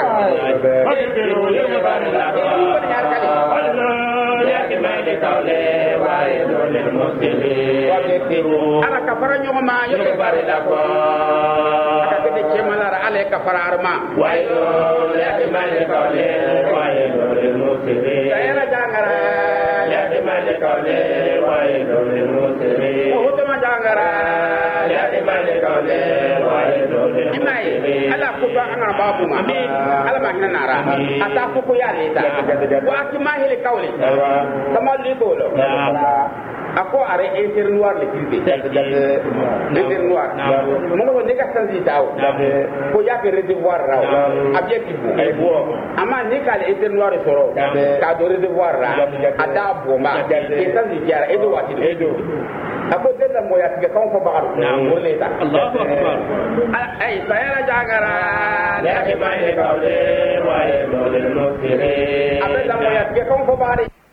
ala kafara nyoma ma yo bare la ko aka de chemalara ale kafara arma wayo ya de male ko le wayo le musiri ya ra jangara ya de male ko le wayo le musiri o to ma jangara ya de male ko le wayo le imai ala ko ba angara babu ma ala ma hina nara ata ko ko ya leta wa ki ma hele kawle kama liko lo ako are inter noir le kilbe inter noir mo ko ne ka sanzi taw ko ya ke reservoir raw objectif bo ama ne ka le inter noir soro ka do reservoir ra ada bomba ke sanzi tiara edo wati edo ako de la moya ke kan ko baaru mo leta Allahu akbar ay sayara jagara la ke mai ka le wa le mo le mo kire abela moya ke kan ko baaru